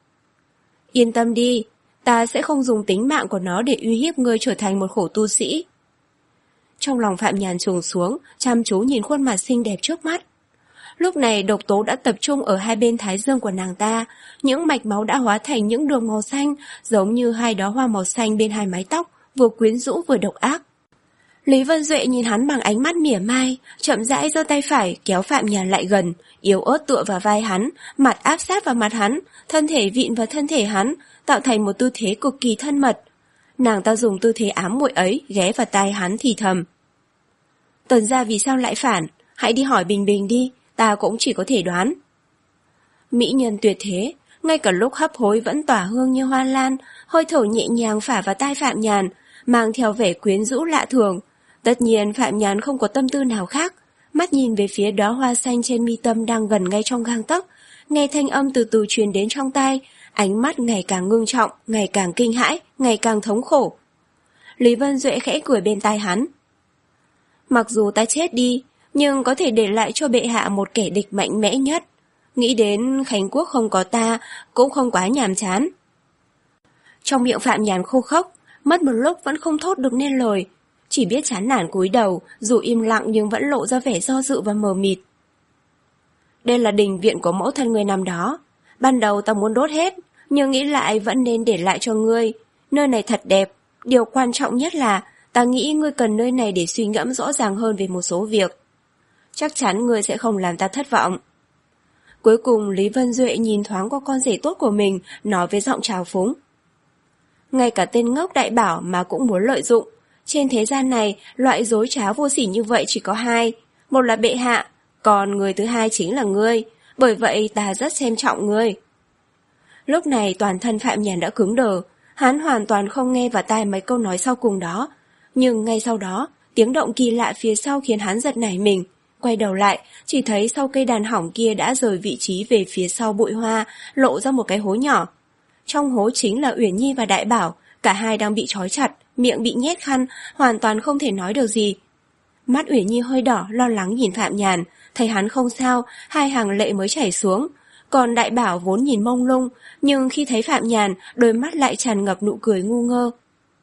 Yên tâm đi, ta sẽ không dùng tính mạng của nó để uy hiếp ngươi trở thành một khổ tu sĩ. Trong lòng Phạm Nhàn trùng xuống, chăm chú nhìn khuôn mặt xinh đẹp trước mắt. Lúc này độc tố đã tập trung ở hai bên thái dương của nàng ta, những mạch máu đã hóa thành những đường màu xanh, giống như hai đóa hoa màu xanh bên hai mái tóc, vừa quyến rũ vừa độc ác. Lý Vân Duệ nhìn hắn bằng ánh mắt mỉa mai, chậm rãi giơ tay phải kéo Phạm Nhàn lại gần, yếu ớt tựa vào vai hắn, mặt áp sát vào mặt hắn, thân thể vịn vào thân thể hắn, tạo thành một tư thế cực kỳ thân mật. Nàng ta dùng tư thế ám muội ấy ghé vào tai hắn thì thầm. Tần gia vì sao lại phản? Hãy đi hỏi Bình Bình đi, ta cũng chỉ có thể đoán. Mỹ nhân tuyệt thế, ngay cả lúc hấp hối vẫn tỏa hương như hoa lan, hơi thở nhẹ nhàng phả vào tai Phạm Nhàn, mang theo vẻ quyến rũ lạ thường. Tất nhiên Phạm Nhàn không có tâm tư nào khác, mắt nhìn về phía đóa hoa xanh trên mi tâm đang gần ngay trong gang tấc, nghe thanh âm từ từ truyền đến trong tai, ánh mắt ngày càng ngưng trọng, ngày càng kinh hãi, ngày càng thống khổ. Lý Vân Duệ khẽ cười bên tai hắn. Mặc dù ta chết đi, nhưng có thể để lại cho bệ hạ một kẻ địch mạnh mẽ nhất. Nghĩ đến Khánh Quốc không có ta, cũng không quá nhàm chán. Trong miệng Phạm Nhàn khô khốc, mất một lúc vẫn không thốt được nên lời, chỉ biết chán nản cúi đầu, dù im lặng nhưng vẫn lộ ra vẻ do dự và mờ mịt. Đây là đình viện của mẫu thân ngươi năm đó. Ban đầu ta muốn đốt hết, nhưng nghĩ lại vẫn nên để lại cho ngươi. Nơi này thật đẹp, Điều quan trọng nhất là ta nghĩ ngươi cần nơi này để suy ngẫm rõ ràng hơn về một số việc. Chắc chắn ngươi sẽ không làm ta thất vọng. Cuối cùng Lý Vân Duệ nhìn thoáng qua con rể tốt của mình, nói với giọng trào phúng. Ngay cả tên ngốc Đại Bảo mà cũng muốn lợi dụng. Trên thế gian này, loại dối trá vô sỉ như vậy chỉ có hai. Một là bệ hạ, còn người thứ hai chính là ngươi. Bởi vậy ta rất xem trọng ngươi. Lúc này toàn thân Phạm Nhàn đã cứng đờ. Hắn hoàn toàn không nghe vào tai mấy câu nói sau cùng đó. Nhưng ngay sau đó, tiếng động kỳ lạ phía sau khiến hắn giật nảy mình. Quay đầu lại, chỉ thấy sau cây đàn hỏng kia đã rời vị trí về phía sau bụi hoa, lộ ra một cái hố nhỏ. Trong hố chính là Uyển Nhi và Đại Bảo, cả hai đang bị trói chặt, miệng bị nhét khăn, hoàn toàn không thể nói được gì. Mắt Uyển Nhi hơi đỏ, lo lắng nhìn Phạm Nhàn, thấy hắn không sao, hai hàng lệ mới chảy xuống. Còn Đại Bảo vốn nhìn mông lung, nhưng khi thấy Phạm Nhàn, đôi mắt lại tràn ngập nụ cười ngu ngơ.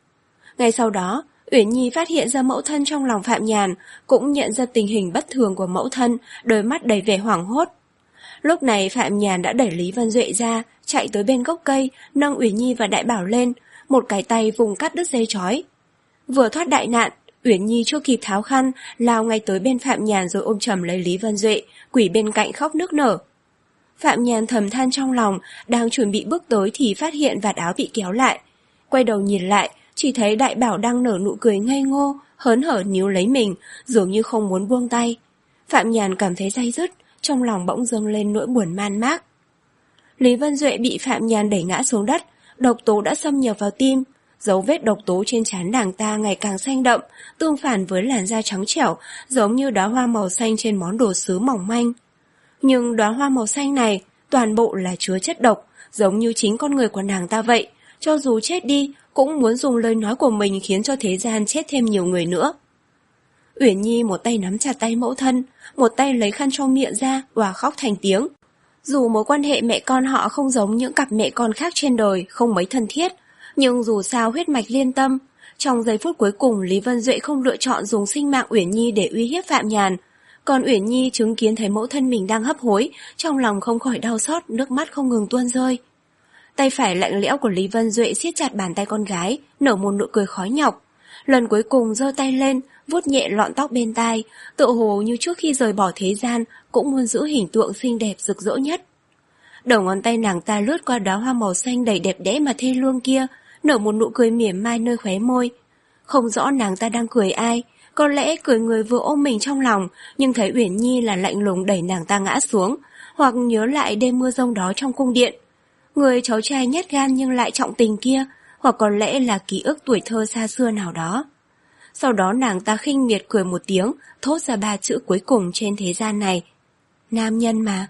Ngay sau đó, Uyển Nhi phát hiện ra mẫu thân trong lòng Phạm Nhàn, cũng nhận ra tình hình bất thường của mẫu thân, đôi mắt đầy vẻ hoảng hốt. Lúc này Phạm Nhàn đã đẩy Lý Vân Duệ ra, chạy tới bên gốc cây, nâng Uyển Nhi và Đại Bảo lên, một cái tay vùng cắt đứt dây trói. Vừa thoát đại nạn, Uyển Nhi chưa kịp tháo khăn, lao ngay tới bên Phạm Nhàn rồi ôm chầm lấy Lý Vân Duệ, quỳ bên cạnh khóc nức nở. Phạm Nhàn thầm than trong lòng, đang chuẩn bị bước tới thì phát hiện vạt áo bị kéo lại. Quay đầu nhìn lại, chỉ thấy Đại Bảo đang nở nụ cười ngây ngô, hớn hở níu lấy mình, dường như không muốn buông tay. Phạm Nhàn cảm thấy day dứt, trong lòng bỗng dâng lên nỗi buồn man mác. Lý Vân Duệ bị Phạm Nhàn đẩy ngã xuống đất, độc tố đã xâm nhập vào tim. Dấu vết độc tố trên trán nàng ta ngày càng xanh đậm, tương phản với làn da trắng trẻo, giống như đóa hoa màu xanh trên món đồ sứ mỏng manh. Nhưng đóa hoa màu xanh này, toàn bộ là chứa chất độc, giống như chính con người của nàng ta vậy. Cho dù chết đi, cũng muốn dùng lời nói của mình khiến cho thế gian chết thêm nhiều người nữa. Uyển Nhi một tay nắm chặt tay mẫu thân, một tay lấy khăn cho miệng ra, òa khóc thành tiếng. Dù mối quan hệ mẹ con họ không giống những cặp mẹ con khác trên đời, không mấy thân thiết, nhưng dù sao huyết mạch liên tâm. Trong giây phút cuối cùng, Lý Vân Duệ không lựa chọn dùng sinh mạng Uyển Nhi để uy hiếp Phạm Nhàn. Còn Uyển Nhi chứng kiến thấy mẫu thân mình đang hấp hối, trong lòng không khỏi đau xót, nước mắt không ngừng tuôn rơi. Tay phải lạnh lẽo của Lý Vân Duệ siết chặt bàn tay con gái, nở một nụ cười khó nhọc. Lần cuối cùng giơ tay lên, vuốt nhẹ lọn tóc bên tai, tựa hồ như trước khi rời bỏ thế gian cũng muốn giữ hình tượng xinh đẹp rực rỡ nhất. Đầu ngón tay nàng ta lướt qua đóa hoa màu xanh đầy đẹp đẽ mà thê lương kia, nở một nụ cười mỉa mai nơi khóe môi. Không rõ nàng ta đang cười ai, có lẽ cười người vừa ôm mình trong lòng, nhưng thấy Uyển Nhi là lạnh lùng đẩy nàng ta ngã xuống, hoặc nhớ lại đêm mưa rông đó trong cung điện. Người cháu trai nhát gan nhưng lại trọng tình kia, hoặc có lẽ là ký ức tuổi thơ xa xưa nào đó. Sau đó nàng ta khinh miệt cười một tiếng, thốt ra ba chữ cuối cùng trên thế gian này. Nam nhân mà.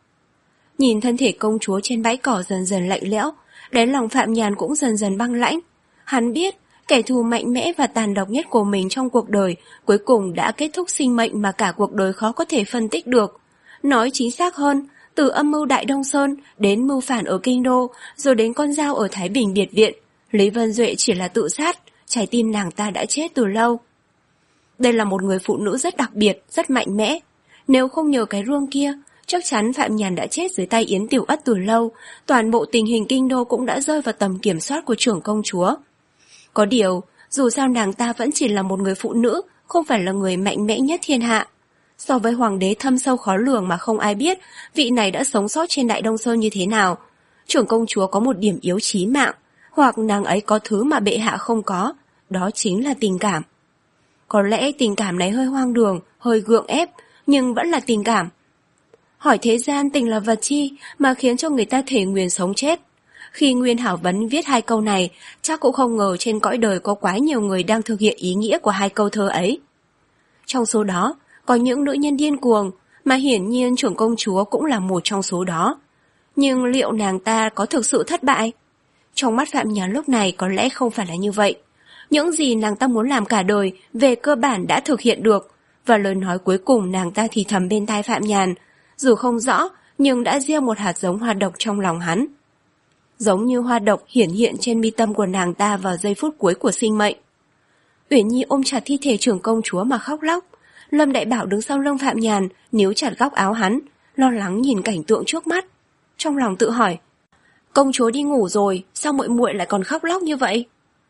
Nhìn thân thể công chúa trên bãi cỏ dần dần lạnh lẽo, đáy lòng Phạm Nhàn cũng dần dần băng lãnh. Hắn biết, kẻ thù mạnh mẽ và tàn độc nhất của mình trong cuộc đời cuối cùng đã kết thúc sinh mệnh mà cả cuộc đời khó có thể phân tích được. Nói chính xác hơn, từ âm mưu Đại Đông Sơn đến mưu phản ở Kinh Đô, rồi đến con dao ở Thái Bình Biệt Viện, Lý Vân Duệ chỉ là tự sát, trái tim nàng ta đã chết từ lâu. Đây là một người phụ nữ rất đặc biệt, rất mạnh mẽ. Nếu không nhờ cái rương kia, chắc chắn Phạm Nhàn đã chết dưới tay Yến Tiểu Ất từ lâu, toàn bộ tình hình Kinh Đô cũng đã rơi vào tầm kiểm soát của trưởng công chúa. Có điều, dù sao nàng ta vẫn chỉ là một người phụ nữ, không phải là người mạnh mẽ nhất thiên hạ. So với hoàng đế thâm sâu khó lường mà không ai biết vị này đã sống sót trên Đại Đông Sơn như thế nào. Trưởng công chúa có một điểm yếu chí mạng, hoặc nàng ấy có thứ mà bệ hạ không có, đó chính là tình cảm. Có lẽ tình cảm này hơi hoang đường, hơi gượng ép, nhưng vẫn là tình cảm. Hỏi thế gian tình là vật chi mà khiến cho người ta thể nguyền sống chết. Khi Nguyên Hảo Vấn viết hai câu này, chắc cũng không ngờ trên cõi đời có quá nhiều người đang thực hiện ý nghĩa của hai câu thơ ấy. Trong số đó, có những nữ nhân điên cuồng, mà hiển nhiên trưởng công chúa cũng là một trong số đó. Nhưng liệu nàng ta có thực sự thất bại? Trong mắt Phạm Nhàn lúc này có lẽ không phải là như vậy. Những gì nàng ta muốn làm cả đời về cơ bản đã thực hiện được, và lời nói cuối cùng nàng ta thì thầm bên tai Phạm Nhàn, dù không rõ nhưng đã gieo một hạt giống hoa độc trong lòng hắn. Giống như hoa độc hiển hiện trên mi tâm của nàng ta vào giây phút cuối của sinh mệnh. Uyển Nhi ôm chặt thi thể trưởng công chúa mà khóc lóc. Lâm Đại Bảo đứng sau lưng Phạm Nhàn, níu chặt góc áo hắn, lo lắng nhìn cảnh tượng trước mắt. Trong lòng tự hỏi, công chúa đi ngủ rồi, sao muội muội lại còn khóc lóc như vậy?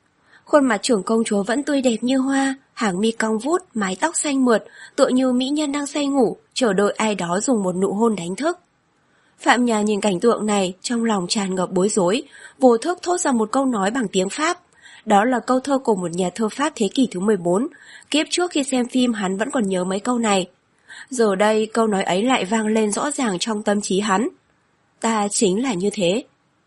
Khuôn mặt trưởng công chúa vẫn tươi đẹp như hoa, hàng mi cong vút, mái tóc xanh mượt, tựa như mỹ nhân đang say ngủ, chờ đợi ai đó dùng một nụ hôn đánh thức. Phạm Nhàn nhìn cảnh tượng này, trong lòng tràn ngập bối rối, vô thức thốt ra một câu nói bằng tiếng Pháp. Đó là câu thơ của một nhà thơ Pháp thế kỷ thứ mười bốn. Kiếp trước khi xem phim hắn vẫn còn nhớ mấy câu này. Giờ đây câu nói ấy lại vang lên rõ ràng trong tâm trí hắn. Ta chính là như thế.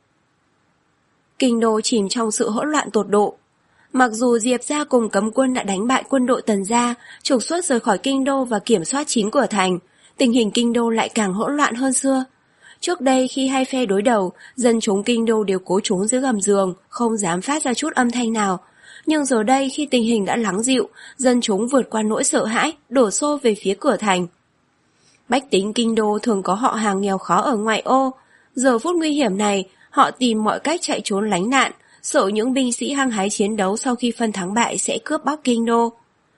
Kinh đô chìm trong sự hỗn loạn tột độ. Mặc dù Diệp gia cùng cấm quân đã đánh bại quân đội Tần gia, trục xuất rời khỏi kinh đô và kiểm soát chín cửa thành, tình hình kinh đô lại càng hỗn loạn hơn xưa. Trước đây khi hai phe đối đầu, dân chúng kinh đô đều cố trốn dưới gầm giường, không dám phát ra chút âm thanh nào. Nhưng giờ đây khi tình hình đã lắng dịu, dân chúng vượt qua nỗi sợ hãi, đổ xô về phía cửa thành. Bách tính kinh đô thường có họ hàng nghèo khó ở ngoại ô. Giờ phút nguy hiểm này, họ tìm mọi cách chạy trốn lánh nạn, sợ những binh sĩ hăng hái chiến đấu sau khi phân thắng bại sẽ cướp bóc kinh đô.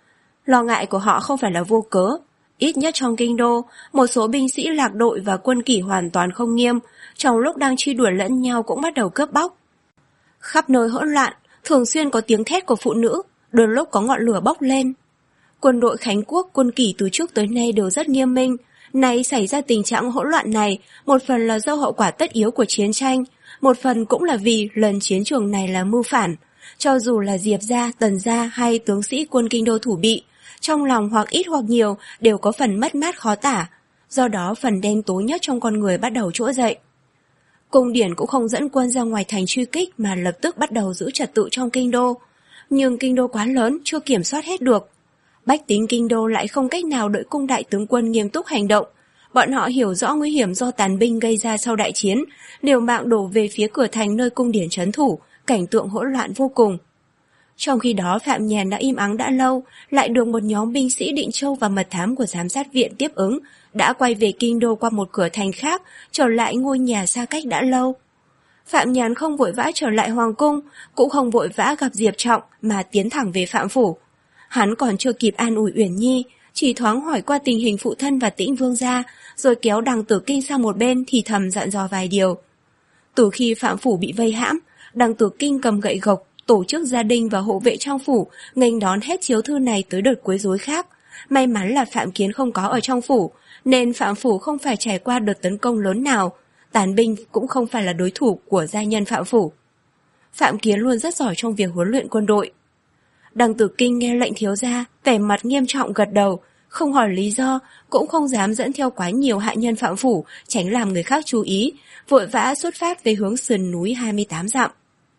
Lo ngại của họ không phải là vô cớ. Ít nhất trong kinh đô, một số binh sĩ lạc đội và quân kỷ hoàn toàn không nghiêm, trong lúc đang truy đuổi lẫn nhau cũng bắt đầu cướp bóc. Khắp nơi hỗn loạn, thường xuyên có tiếng thét của phụ nữ, đôi lúc có ngọn lửa bốc lên. Quân đội Khánh Quốc, quân kỷ từ trước tới nay đều rất nghiêm minh. Nay xảy ra tình trạng hỗn loạn này, một phần là do hậu quả tất yếu của chiến tranh, một phần cũng là vì lần chiến trường này là mưu phản. Cho dù là Diệp gia, Tần gia hay tướng sĩ quân kinh đô thủ bị, trong lòng hoặc ít hoặc nhiều đều có phần mất mát khó tả, do đó phần đen tối nhất trong con người bắt đầu trỗi dậy. Cung Điển cũng không dẫn quân ra ngoài thành truy kích mà lập tức bắt đầu giữ trật tự trong kinh đô. Nhưng kinh đô quá lớn, chưa kiểm soát hết được. Bách tính kinh đô lại không cách nào đợi cung đại tướng quân nghiêm túc hành động. Bọn họ hiểu rõ nguy hiểm do tàn binh gây ra sau đại chiến, liều mạng đổ về phía cửa thành nơi Cung Điển trấn thủ, cảnh tượng hỗn loạn vô cùng. Trong khi đó Phạm Nhàn đã im ắng đã lâu, lại được một nhóm binh sĩ Định Châu và mật thám của giám sát viện tiếp ứng, đã quay về kinh đô qua một cửa thành khác, trở lại ngôi nhà xa cách đã lâu. Phạm Nhàn không vội vã trở lại hoàng cung, cũng không vội vã gặp Diệp Trọng mà tiến thẳng về Phạm phủ. Hắn còn chưa kịp an ủi Uyển Nhi, chỉ thoáng hỏi qua tình hình phụ thân và Tĩnh Vương gia, rồi kéo Đằng Tử Kinh sang một bên thì thầm dặn dò vài điều. Từ khi Phạm phủ bị vây hãm, Đằng Tử Kinh cầm gậy gộc, tổ chức gia đình và hộ vệ trong phủ, nghênh đón hết chiếu thư này tới đợt quấy rối khác. May mắn là Phạm Kiến không có ở trong phủ, nên Phạm phủ không phải trải qua đợt tấn công lớn nào. Tàn binh cũng không phải là đối thủ của gia nhân Phạm phủ. Phạm Kiến luôn rất giỏi trong việc huấn luyện quân đội. Đằng Tử Kinh nghe lệnh thiếu gia, vẻ mặt nghiêm trọng gật đầu, không hỏi lý do, cũng không dám dẫn theo quá nhiều hạ nhân Phạm phủ, tránh làm người khác chú ý, vội vã xuất phát về hướng sườn núi hai mươi tám dặm.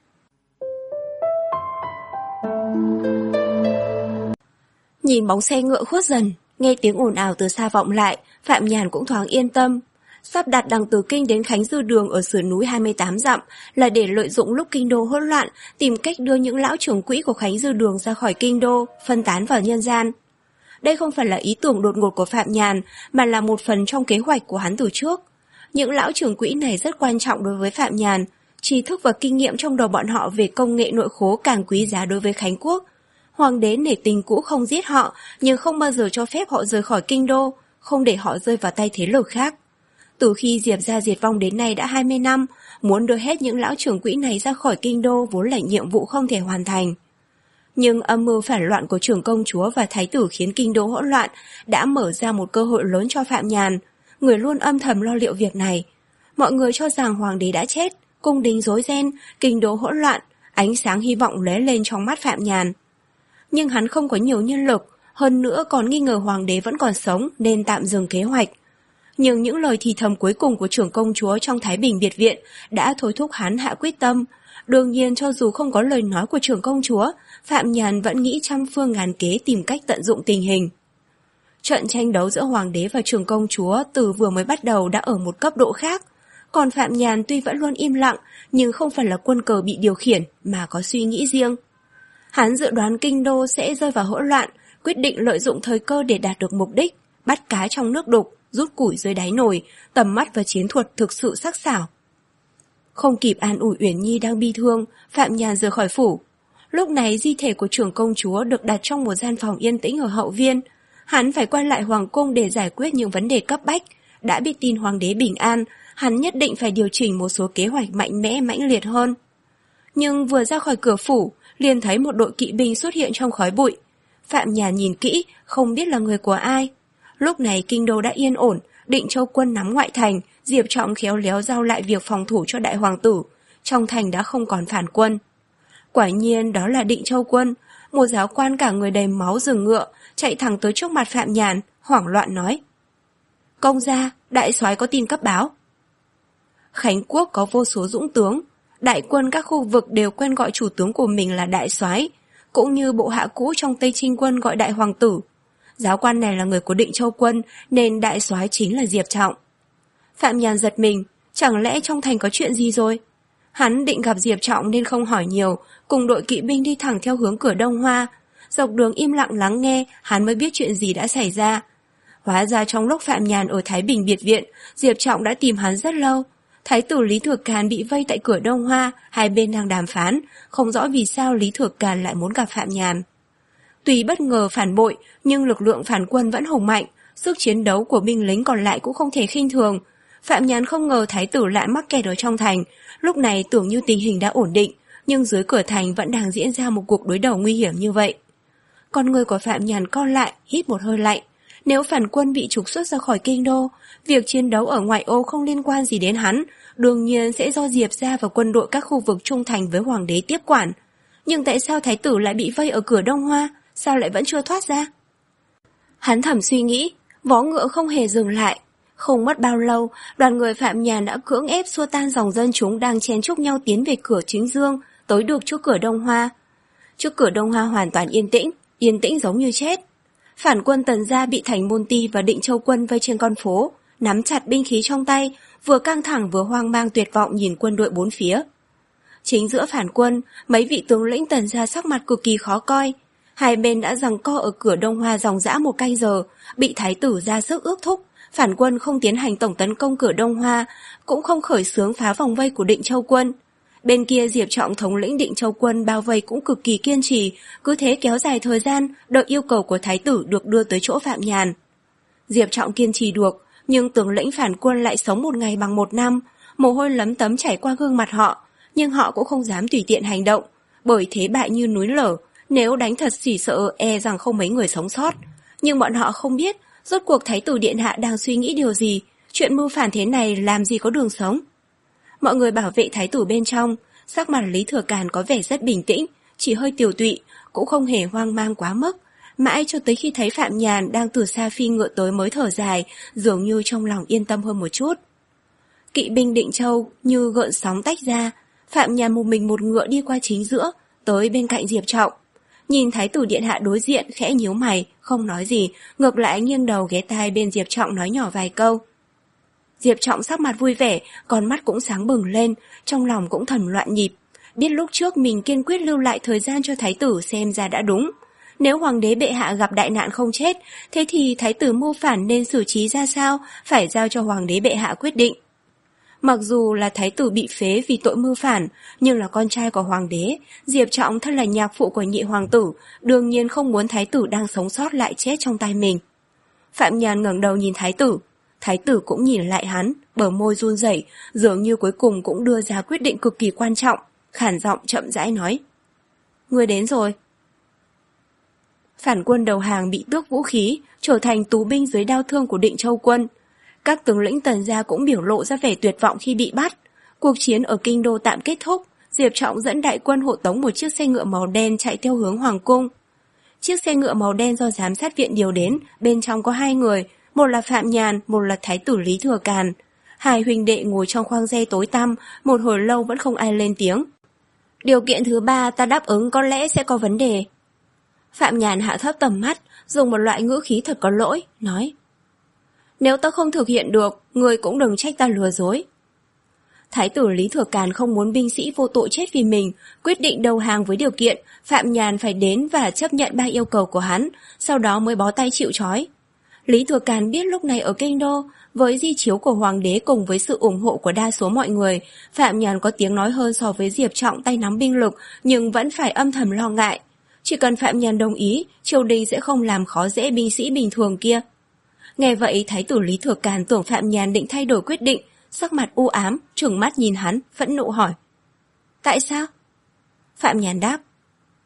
Nhìn bóng xe ngựa khuất dần, nghe tiếng ồn ào từ xa vọng lại, Phạm Nhàn cũng thoáng yên tâm. Sắp đặt Đằng Tử Kinh đến Khánh Dư Đường ở sườn núi hai mươi tám dặm là để lợi dụng lúc kinh đô hỗn loạn, tìm cách đưa những lão trưởng quỹ của Khánh Dư Đường ra khỏi kinh đô, phân tán vào nhân gian. Đây không phải là ý tưởng đột ngột của Phạm Nhàn, mà là một phần trong kế hoạch của hắn từ trước. Những lão trưởng quỹ này rất quan trọng đối với Phạm Nhàn, tri thức và kinh nghiệm trong đầu bọn họ về công nghệ nội khố càng quý giá đối với Khánh Quốc. Hoàng đế nể tình cũ không giết họ, nhưng không bao giờ cho phép họ rời khỏi kinh đô, không để họ rơi vào tay thế lực khác. Từ khi Diệp gia diệt vong đến nay đã hai mươi năm, muốn đưa hết những lão trưởng quỹ này ra khỏi kinh đô vốn là nhiệm vụ không thể hoàn thành. Nhưng âm mưu phản loạn của trưởng công chúa và thái tử khiến kinh đô hỗn loạn đã mở ra một cơ hội lớn cho Phạm Nhàn, người luôn âm thầm lo liệu việc này. Mọi người cho rằng hoàng đế đã chết, cung đình rối ren, kinh đô hỗn loạn, ánh sáng hy vọng lóe lên trong mắt Phạm Nhàn. Nhưng hắn không có nhiều nhân lực, hơn nữa còn nghi ngờ hoàng đế vẫn còn sống nên tạm dừng kế hoạch. Nhưng những lời thì thầm cuối cùng của trưởng công chúa trong Thái Bình biệt viện đã thôi thúc hắn hạ quyết tâm. Đương nhiên cho dù không có lời nói của trưởng công chúa, Phạm Nhàn vẫn nghĩ trăm phương ngàn kế tìm cách tận dụng tình hình. Trận tranh đấu giữa hoàng đế và trưởng công chúa từ vừa mới bắt đầu đã ở một cấp độ khác. Còn Phạm Nhàn tuy vẫn luôn im lặng, nhưng không phải là quân cờ bị điều khiển mà có suy nghĩ riêng. Hắn dự đoán kinh đô sẽ rơi vào hỗn loạn, quyết định lợi dụng thời cơ để đạt được mục đích, bắt cá trong nước đục, rút củi dưới đáy nồi, tầm mắt và chiến thuật thực sự sắc sảo. Không kịp an ủi Uyển Nhi đang bi thương, Phạm Nhàn rời khỏi phủ. Lúc này di thể của trưởng công chúa được đặt trong một gian phòng yên tĩnh ở hậu viên. Hắn phải quay lại hoàng cung để giải quyết những vấn đề cấp bách. Đã biết tin hoàng đế bình an, hắn nhất định phải điều chỉnh một số kế hoạch mạnh mẽ mãnh liệt hơn. Nhưng vừa ra khỏi cửa phủ, liền thấy một đội kỵ binh xuất hiện trong khói bụi. Phạm Nhàn nhìn kỹ, không biết là người của ai. Lúc này kinh đô đã yên ổn, Định Châu quân nắm ngoại thành, Diệp Trọng khéo léo giao lại việc phòng thủ cho đại hoàng tử. Trong thành đã không còn phản quân. Quả nhiên đó là Định Châu quân. Một giáo quan cả người đầy máu rừng ngựa, chạy thẳng tới trước mặt Phạm Nhàn, hoảng loạn nói: Công gia, đại soái có tin cấp báo. Khánh Quốc có vô số dũng tướng, đại quân các khu vực đều quen gọi chủ tướng của mình là đại soái, cũng như bộ hạ cũ trong Tây Trinh quân gọi đại hoàng tử. Giáo quan này là người của Định Châu quân, nên đại soái chính là Diệp Trọng. Phạm Nhàn giật mình, chẳng lẽ trong thành có chuyện gì rồi? Hắn định gặp Diệp Trọng nên không hỏi nhiều, cùng đội kỵ binh đi thẳng theo hướng cửa Đông Hoa. Dọc đường im lặng lắng nghe, hắn mới biết chuyện gì đã xảy ra. Hóa ra trong lúc Phạm Nhàn ở Thái Bình biệt viện, Diệp Trọng đã tìm hắn rất lâu. Thái tử Lý Thừa Càn bị vây tại cửa Đông Hoa, hai bên đang đàm phán, không rõ vì sao Lý Thừa Càn lại muốn gặp Phạm Nhàn. Tuy bất ngờ phản bội, nhưng lực lượng phản quân vẫn hùng mạnh, sức chiến đấu của binh lính còn lại cũng không thể khinh thường. Phạm Nhàn không ngờ thái tử lại mắc kẹt ở trong thành, lúc này tưởng như tình hình đã ổn định, nhưng dưới cửa thành vẫn đang diễn ra một cuộc đối đầu nguy hiểm như vậy. Con người của Phạm Nhàn co lại, hít một hơi lạnh. Nếu phản quân bị trục xuất ra khỏi kinh đô, việc chiến đấu ở ngoại ô không liên quan gì đến hắn, đương nhiên sẽ do Diệp gia và quân đội các khu vực trung thành với hoàng đế tiếp quản. Nhưng tại sao thái tử lại bị vây ở cửa Đông Hoa, sao lại vẫn chưa thoát ra? Hắn thầm suy nghĩ, vó ngựa không hề dừng lại. Không mất bao lâu, đoàn người Phạm Nhàn đã cưỡng ép xua tan dòng dân chúng đang chen chúc nhau tiến về cửa Chính Dương, tới được trước cửa Đông Hoa. Trước cửa Đông Hoa hoàn toàn yên tĩnh, yên tĩnh giống như chết. Phản quân Tần gia bị Thành Môn Ti và Định Châu quân vây trên con phố, nắm chặt binh khí trong tay, vừa căng thẳng vừa hoang mang tuyệt vọng nhìn quân đội bốn phía. Chính giữa phản quân, mấy vị tướng lĩnh Tần gia sắc mặt cực kỳ khó coi. Hai bên đã giằng co ở cửa Đông Hoa dòng dã một canh giờ, bị thái tử ra sức ước thúc. Phản quân không tiến hành tổng tấn công cửa Đông Hoa, cũng không khởi xướng phá vòng vây của Định Châu quân. Bên kia Diệp Trọng thống lĩnh Định Châu quân bao vây cũng cực kỳ kiên trì, cứ thế kéo dài thời gian, đợi yêu cầu của thái tử được đưa tới chỗ Phạm Nhàn. Diệp Trọng kiên trì được, nhưng tướng lĩnh phản quân lại sống một ngày bằng một năm, mồ hôi lấm tấm chảy qua gương mặt họ, nhưng họ cũng không dám tùy tiện hành động, bởi thế bại như núi lở, nếu đánh thật chỉ sợ e rằng không mấy người sống sót. Nhưng bọn họ không biết, rốt cuộc thái tử điện hạ đang suy nghĩ điều gì, chuyện mưu phản thế này làm gì có đường sống. Mọi người bảo vệ thái tử bên trong, sắc mặt Lý Thừa Càn có vẻ rất bình tĩnh, chỉ hơi tiều tụy, cũng không hề hoang mang quá mức. Mãi cho tới khi thấy Phạm Nhàn đang từ xa phi ngựa tới mới thở dài, dường như trong lòng yên tâm hơn một chút. Kỵ binh Định Châu như gợn sóng tách ra, Phạm Nhàn một mình một ngựa đi qua chính giữa, tới bên cạnh Diệp Trọng. Nhìn thái tử điện hạ đối diện khẽ nhíu mày, không nói gì, ngược lại nghiêng đầu ghé tai bên Diệp Trọng nói nhỏ vài câu. Diệp Trọng sắc mặt vui vẻ, con mắt cũng sáng bừng lên, trong lòng cũng thầm loạn nhịp. Biết lúc trước mình kiên quyết lưu lại thời gian cho thái tử xem ra đã đúng. Nếu hoàng đế bệ hạ gặp đại nạn không chết, thế thì thái tử mưu phản nên xử trí ra sao, phải giao cho hoàng đế bệ hạ quyết định. Mặc dù là thái tử bị phế vì tội mưu phản, nhưng là con trai của hoàng đế, Diệp Trọng thân là nhạc phụ của nhị hoàng tử, đương nhiên không muốn thái tử đang sống sót lại chết trong tay mình. Phạm Nhàn ngẩng đầu nhìn thái tử, thái tử cũng nhìn lại hắn, bờ môi run rẩy, dường như cuối cùng cũng đưa ra quyết định cực kỳ quan trọng, khản giọng chậm rãi nói: "Ngươi đến rồi." Phản quân đầu hàng bị tước vũ khí, trở thành tù binh dưới đao thương của Định Châu quân. Các tướng lĩnh Tần gia cũng biểu lộ ra vẻ tuyệt vọng khi bị bắt. Cuộc chiến ở kinh đô tạm kết thúc, Diệp Trọng dẫn đại quân hộ tống một chiếc xe ngựa màu đen chạy theo hướng hoàng cung. Chiếc xe ngựa màu đen do giám sát viện điều đến, bên trong có hai người, một là Phạm Nhàn, một là thái tử Lý Thừa Càn. Hai huynh đệ ngồi trong khoang xe tối tăm, một hồi lâu vẫn không ai lên tiếng. "Điều kiện thứ ba ta đáp ứng có lẽ sẽ có vấn đề." Phạm Nhàn hạ thấp tầm mắt, dùng một loại ngữ khí thật có lỗi, nói: "Nếu ta không thực hiện được, người cũng đừng trách ta lừa dối." Thái tử Lý Thừa Càn không muốn binh sĩ vô tội chết vì mình, quyết định đầu hàng với điều kiện Phạm Nhàn phải đến và chấp nhận ba yêu cầu của hắn, sau đó mới bó tay chịu trói. Lý Thừa Càn biết lúc này ở kinh đô, với di chiếu của hoàng đế cùng với sự ủng hộ của đa số mọi người, Phạm Nhàn có tiếng nói hơn so với Diệp Trọng tay nắm binh lực, nhưng vẫn phải âm thầm lo ngại. Chỉ cần Phạm Nhàn đồng ý, triều đình sẽ không làm khó dễ binh sĩ bình thường kia. Nghe vậy, thái tử Lý Thừa Càn tưởng Phạm Nhàn định thay đổi quyết định, sắc mặt u ám, trừng mắt nhìn hắn, phẫn nộ hỏi: "Tại sao?" Phạm Nhàn đáp: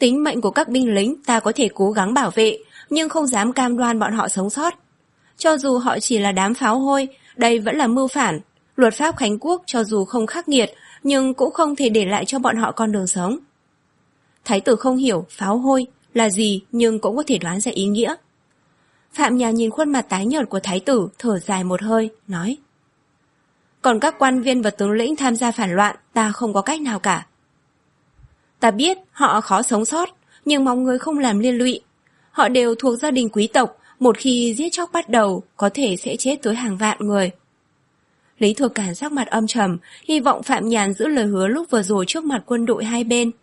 Tính mệnh của các binh lính ta có thể cố gắng bảo vệ, nhưng không dám cam đoan bọn họ sống sót. Cho dù họ chỉ là đám pháo hôi, đây vẫn là mưu phản. Luật pháp Khánh Quốc cho dù không khắc nghiệt, nhưng cũng không thể để lại cho bọn họ con đường sống. Thái tử không hiểu pháo hôi là gì, nhưng cũng có thể đoán ra ý nghĩa. Phạm Nhàn nhìn khuôn mặt tái nhợt của thái tử, thở dài một hơi, nói: Còn các quan viên và tướng lĩnh tham gia phản loạn, ta không có cách nào cả. Ta biết họ khó sống sót, nhưng mong người không làm liên lụy. Họ đều thuộc gia đình quý tộc, một khi giết chóc bắt đầu, có thể sẽ chết tới hàng vạn người. Lý Thừa Càn sắc mặt âm trầm, hy vọng Phạm Nhàn giữ lời hứa lúc vừa rồi trước mặt quân đội hai bên.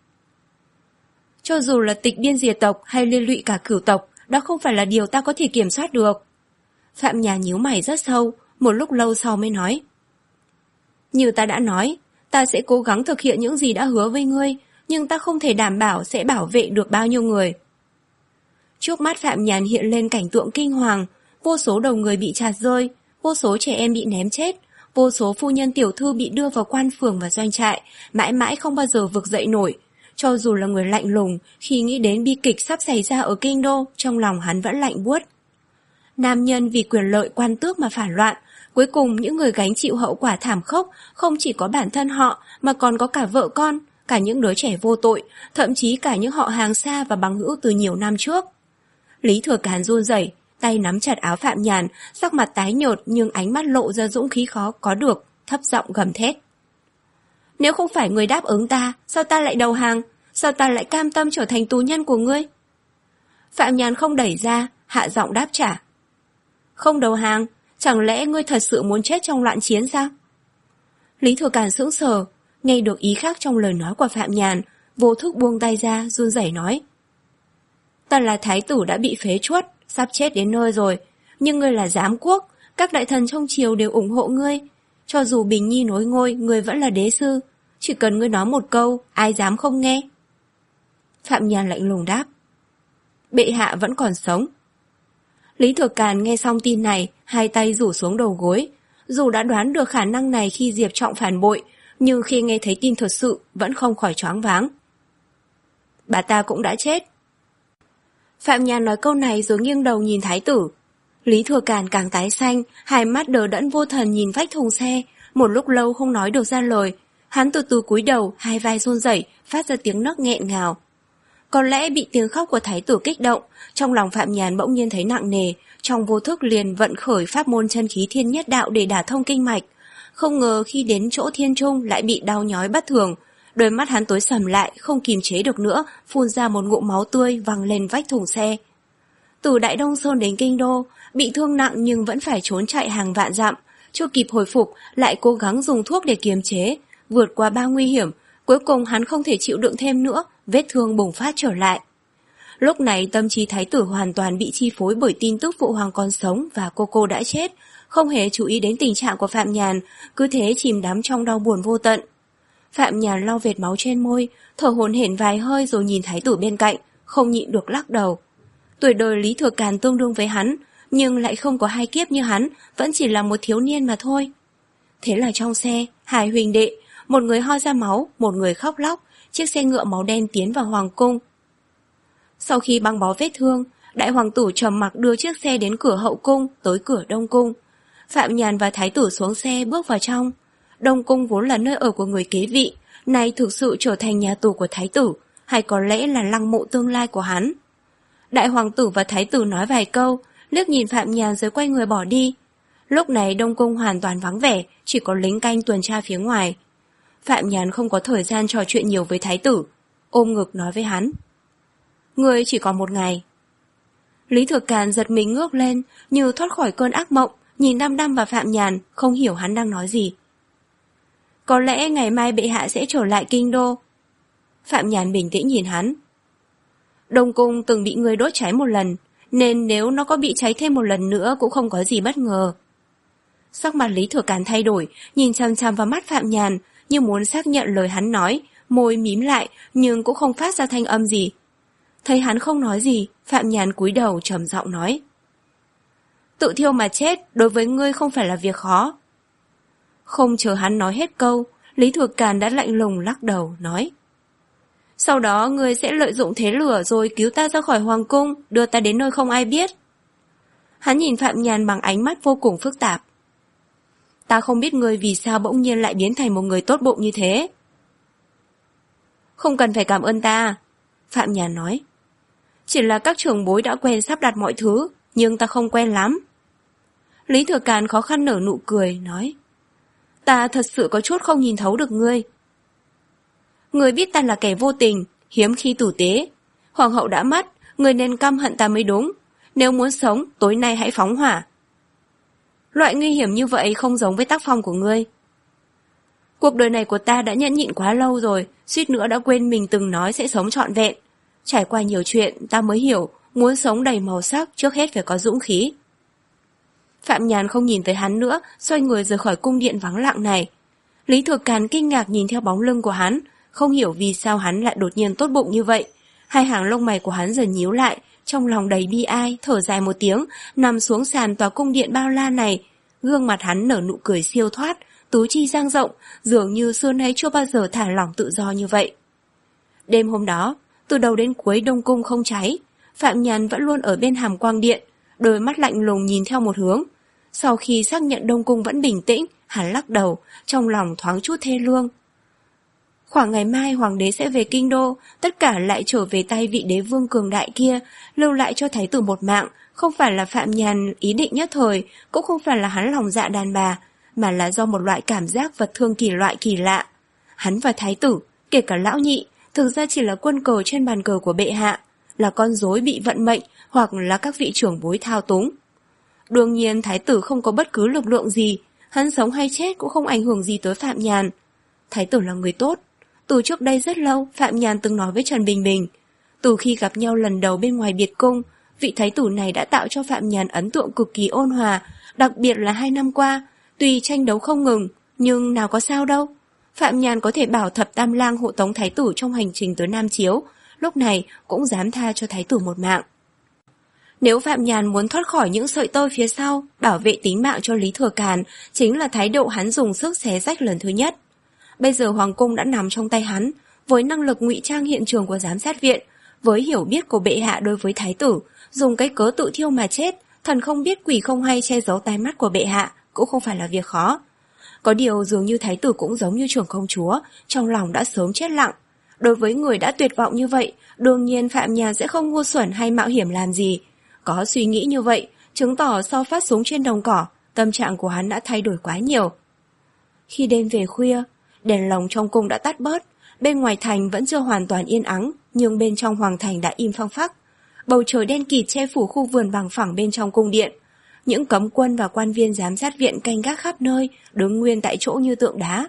Cho dù là tịch biên diệt tộc hay liên lụy cả cửu tộc, đó không phải là điều ta có thể kiểm soát được. Phạm Nhàn nhíu mày rất sâu, một lúc lâu sau mới nói: Như ta đã nói, ta sẽ cố gắng thực hiện những gì đã hứa với ngươi, nhưng ta không thể đảm bảo sẽ bảo vệ được bao nhiêu người. Trước mắt Phạm Nhàn hiện lên cảnh tượng kinh hoàng, vô số đầu người bị chặt rơi, vô số trẻ em bị ném chết, vô số phu nhân tiểu thư bị đưa vào quan phường và doanh trại, mãi mãi không bao giờ vực dậy nổi. Cho dù là người lạnh lùng, khi nghĩ đến bi kịch sắp xảy ra ở kinh đô, trong lòng hắn vẫn lạnh buốt. Nam nhân vì quyền lợi quan tước mà phản loạn, cuối cùng những người gánh chịu hậu quả thảm khốc không chỉ có bản thân họ mà còn có cả vợ con, cả những đứa trẻ vô tội, thậm chí cả những họ hàng xa và bằng hữu từ nhiều năm trước. Lý Thừa Càn run rẩy, tay nắm chặt áo Phạm Nhàn, sắc mặt tái nhợt nhưng ánh mắt lộ ra dũng khí khó có được, thấp giọng gầm thét: Nếu không phải người đáp ứng ta, sao ta lại đầu hàng? Sao ta lại cam tâm trở thành tù nhân của ngươi? Phạm Nhàn không đẩy ra, hạ giọng đáp trả: Không đầu hàng? Chẳng lẽ ngươi thật sự muốn chết trong loạn chiến sao? Lý Thừa Càn sững sờ, nghe được ý khác trong lời nói của Phạm Nhàn, vô thức buông tay ra, run rẩy nói: Ta là thái tử đã bị phế truất, sắp chết đến nơi rồi, nhưng ngươi là giám quốc, các đại thần trong triều đều ủng hộ ngươi. Cho dù Bình Nhi nối ngôi, ngươi vẫn là đế sư, chỉ cần ngươi nói một câu, ai dám không nghe? Phạm Nhàn lạnh lùng đáp: Bệ hạ vẫn còn sống. Lý Thừa Càn nghe xong tin này, hai tay rủ xuống đầu gối. Dù đã đoán được khả năng này khi Diệp Trọng phản bội, nhưng khi nghe thấy tin thật sự, vẫn không khỏi choáng váng. Bà ta cũng đã chết. Phạm Nhàn nói câu này rồi nghiêng đầu nhìn thái tử. Lý Thừa Càn càng tái xanh, hai mắt đờ đẫn vô thần nhìn vách thùng xe, một lúc lâu không nói được ra lời. Hắn từ từ cúi đầu, hai vai run rẩy, phát ra tiếng nấc nghẹn ngào. Có lẽ bị tiếng khóc của thái tử kích động, trong lòng Phạm Nhàn bỗng nhiên thấy nặng nề, trong vô thức liền vận khởi pháp môn chân khí thiên nhất đạo để đả thông kinh mạch. Không ngờ khi đến chỗ thiên trung lại bị đau nhói bất thường. Đôi mắt hắn tối sầm lại, không kìm chế được nữa, phun ra một ngụm máu tươi văng lên vách thùng xe. Từ Đại Đông Sơn đến Kinh Đô, bị thương nặng nhưng vẫn phải trốn chạy hàng vạn dặm, chưa kịp hồi phục lại cố gắng dùng thuốc để kiềm chế, vượt qua bao nguy hiểm, cuối cùng hắn không thể chịu đựng thêm nữa, vết thương bùng phát trở lại. Lúc này tâm trí thái tử hoàn toàn bị chi phối bởi tin tức phụ hoàng còn sống và cô cô đã chết, không hề chú ý đến tình trạng của Phạm Nhàn, cứ thế chìm đắm trong đau buồn vô tận. Phạm Nhàn lau vệt máu trên môi, thở hổn hển vài hơi rồi nhìn thái tử bên cạnh, không nhịn được lắc đầu. Tuổi đời Lý Thừa Càn tương đương với hắn, nhưng lại không có hai kiếp như hắn, vẫn chỉ là một thiếu niên mà thôi. Thế là trong xe, hai huynh đệ, một người ho ra máu, một người khóc lóc, chiếc xe ngựa máu đen tiến vào hoàng cung. Sau khi băng bó vết thương, đại hoàng tử trầm mặc đưa chiếc xe đến cửa hậu cung, tới cửa đông cung. Phạm Nhàn và thái tử xuống xe bước vào trong. Đông cung vốn là nơi ở của người kế vị, nay thực sự trở thành nhà tù của thái tử, hay có lẽ là lăng mộ tương lai của hắn. Đại hoàng tử và thái tử nói vài câu, liếc nhìn Phạm Nhàn rồi quay người bỏ đi. Lúc này đông cung hoàn toàn vắng vẻ, chỉ có lính canh tuần tra phía ngoài. Phạm Nhàn không có thời gian trò chuyện nhiều với thái tử, ôm ngực nói với hắn: Ngươi chỉ còn một ngày. Lý Thừa Càn giật mình ngước lên, như thoát khỏi cơn ác mộng, nhìn đăm đăm vào Phạm Nhàn, không hiểu hắn đang nói gì. Có lẽ ngày mai bệ hạ sẽ trở lại kinh đô. Phạm Nhàn bình tĩnh nhìn hắn. Đông cung từng bị người đốt cháy một lần, nên nếu nó có bị cháy thêm một lần nữa cũng không có gì bất ngờ. Sắc mặt Lý Thừa Càn thay đổi, nhìn chằm chằm vào mắt Phạm Nhàn, như muốn xác nhận lời hắn nói, môi mím lại nhưng cũng không phát ra thanh âm gì. Thấy hắn không nói gì, Phạm Nhàn cúi đầu trầm giọng nói: Tự thiêu mà chết đối với ngươi không phải là việc khó. Không chờ hắn nói hết câu, Lý Thừa Càn đã lạnh lùng lắc đầu nói: Sau đó ngươi sẽ lợi dụng thế lửa rồi cứu ta ra khỏi hoàng cung, đưa ta đến nơi không ai biết. Hắn nhìn Phạm Nhàn bằng ánh mắt vô cùng phức tạp. Ta không biết ngươi vì sao bỗng nhiên lại biến thành một người tốt bụng như thế. Không cần phải cảm ơn ta, Phạm Nhàn nói. Chỉ là các trưởng bối đã quen sắp đặt mọi thứ, nhưng ta không quen lắm. Lý Thừa Càn khó khăn nở nụ cười, nói. Ta thật sự có chút không nhìn thấu được ngươi. Ngươi biết ta là kẻ vô tình, hiếm khi tử tế. Hoàng hậu đã mất, ngươi nên căm hận ta mới đúng. Nếu muốn sống, tối nay hãy phóng hỏa. Loại nguy hiểm như vậy không giống với tác phong của ngươi. Cuộc đời này của ta đã nhẫn nhịn quá lâu rồi, suýt nữa đã quên mình từng nói sẽ sống trọn vẹn. Trải qua nhiều chuyện, ta mới hiểu, muốn sống đầy màu sắc trước hết phải có dũng khí. Phạm Nhàn không nhìn tới hắn nữa, xoay người rời khỏi cung điện vắng lặng này. Lý Thừa Càn kinh ngạc nhìn theo bóng lưng của hắn, không hiểu vì sao hắn lại đột nhiên tốt bụng như vậy. Hai hàng lông mày của hắn dần nhíu lại, trong lòng đầy bi ai, thở dài một tiếng, nằm xuống sàn tòa cung điện bao la này. Gương mặt hắn nở nụ cười siêu thoát, tứ chi dang rộng, dường như xưa nay chưa bao giờ thả lỏng tự do như vậy. Đêm hôm đó, từ đầu đến cuối Đông Cung không cháy, Phạm Nhàn vẫn luôn ở bên hàm quang điện, đôi mắt lạnh lùng nhìn theo một hướng. Sau khi xác nhận Đông Cung vẫn bình tĩnh, hắn lắc đầu, trong lòng thoáng chút thê lương. Khoảng ngày mai hoàng đế sẽ về kinh đô, tất cả lại trở về tay vị đế vương cường đại kia, lưu lại cho thái tử một mạng, không phải là Phạm Nhàn ý định nhất thời, cũng không phải là hắn lòng dạ đàn bà, mà là do một loại cảm giác vật thương kỳ loại kỳ lạ. Hắn và thái tử, kể cả lão nhị, thực ra chỉ là quân cờ trên bàn cờ của bệ hạ, là con rối bị vận mệnh hoặc là các vị trưởng bối thao túng. Đương nhiên thái tử không có bất cứ lực lượng gì, hắn sống hay chết cũng không ảnh hưởng gì tới Phạm Nhàn. Thái tử là người tốt. Từ trước đây rất lâu, Phạm Nhàn từng nói với Trần Bình Bình. Từ khi gặp nhau lần đầu bên ngoài biệt cung, vị thái tử này đã tạo cho Phạm Nhàn ấn tượng cực kỳ ôn hòa, đặc biệt là hai năm qua, tuy tranh đấu không ngừng, nhưng nào có sao đâu. Phạm Nhàn có thể bảo thập tam lang hộ tống thái tử trong hành trình tới Nam Chiếu, lúc này cũng dám tha cho thái tử một mạng. Nếu Phạm Nhàn muốn thoát khỏi những sợi tơ phía sau, bảo vệ tính mạng cho Lý Thừa Càn, chính là thái độ hắn dùng sức xé rách lần thứ nhất. Bây giờ hoàng cung đã nằm trong tay hắn, với năng lực ngụy trang hiện trường của giám sát viện, với hiểu biết của bệ hạ đối với thái tử, dùng cái cớ tự thiêu mà chết, thần không biết quỷ không hay che giấu tai mắt của bệ hạ, cũng không phải là việc khó. Có điều dường như thái tử cũng giống như trưởng công chúa, trong lòng đã sớm chết lặng. Đối với người đã tuyệt vọng như vậy, đương nhiên Phạm Nhàn sẽ không ngu xuẩn hay mạo hiểm làm gì. Có suy nghĩ như vậy, chứng tỏ sau phát súng trên đồng cỏ, tâm trạng của hắn đã thay đổi quá nhiều. Khi đêm về khuya, đèn lồng trong cung đã tắt bớt, bên ngoài thành vẫn chưa hoàn toàn yên ắng, nhưng bên trong hoàng thành đã im phăng phắc. Bầu trời đen kịt che phủ khu vườn bằng phẳng bên trong cung điện. Những cấm quân và quan viên giám sát viện canh gác khắp nơi, đứng nguyên tại chỗ như tượng đá.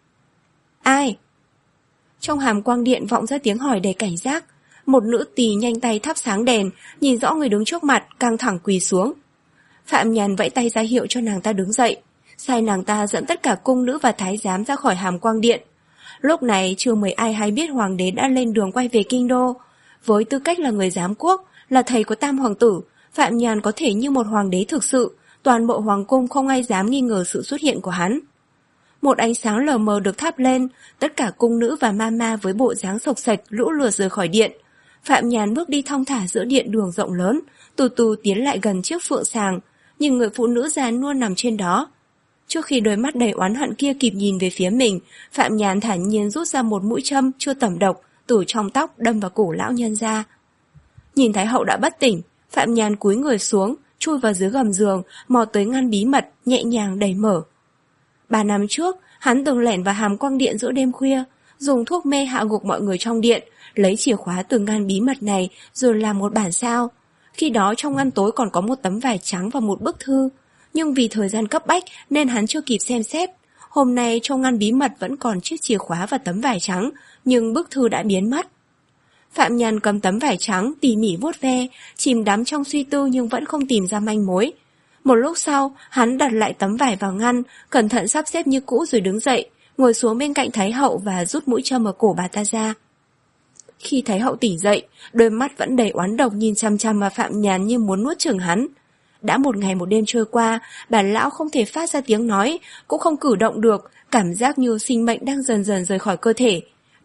Ai? Trong hàm quang điện vọng ra tiếng hỏi đầy cảnh giác. Một nữ tỳ nhanh tay thắp sáng đèn, nhìn rõ người đứng trước mặt, căng thẳng quỳ xuống. Phạm Nhàn vẫy tay ra hiệu cho nàng ta đứng dậy, sai nàng ta dẫn tất cả cung nữ và thái giám ra khỏi hàm quang điện. Lúc này chưa mấy ai hay biết hoàng đế đã lên đường quay về kinh đô. Với tư cách là người giám quốc, là thầy của tam hoàng tử, Phạm Nhàn có thể như một hoàng đế thực sự, toàn bộ hoàng cung không ai dám nghi ngờ sự xuất hiện của hắn. Một ánh sáng lờ mờ được thắp lên, tất cả cung nữ và mama với bộ dáng sộc sạch lũ lượt rời khỏi điện. Phạm Nhàn bước đi thong thả giữa điện đường rộng lớn, từ từ tiến lại gần chiếc phượng sàng, nhìn người phụ nữ già nua nằm trên đó. Trước khi đôi mắt đầy oán hận kia kịp nhìn về phía mình, Phạm Nhàn thản nhiên rút ra một mũi châm chưa tẩm độc, từ trong tóc đâm vào cổ lão nhân ra. Nhìn Thái hậu đã bất tỉnh, Phạm Nhàn cúi người xuống, chui vào dưới gầm giường, mò tới ngăn bí mật, nhẹ nhàng đẩy mở. Ba năm trước, hắn từng lẻn vào hàm quang điện giữa đêm khuya, dùng thuốc mê hạ gục mọi người trong điện, lấy chìa khóa từ ngăn bí mật này rồi làm một bản sao. Khi đó trong ngăn tối còn có một tấm vải trắng và một bức thư, nhưng vì thời gian cấp bách nên hắn chưa kịp xem xét. Hôm nay trong ngăn bí mật vẫn còn chiếc chìa khóa và tấm vải trắng, nhưng bức thư đã biến mất. Phạm Nhàn cầm tấm vải trắng tỉ mỉ vuốt ve, chìm đắm trong suy tư nhưng vẫn không tìm ra manh mối. Một lúc sau, hắn đặt lại tấm vải vào ngăn, cẩn thận sắp xếp như cũ rồi đứng dậy, ngồi xuống bên cạnh Thái hậu và rút mũi châm ở cổ bà ta ra. Khi Thái hậu tỉnh dậy, đôi mắt vẫn đầy oán độc nhìn chăm chăm vào Phạm Nhàn như muốn nuốt chửng hắn. Đã một ngày một đêm trôi qua, bà lão không thể phát ra tiếng nói, cũng không cử động được, cảm giác như sinh mệnh đang dần dần rời khỏi cơ thể.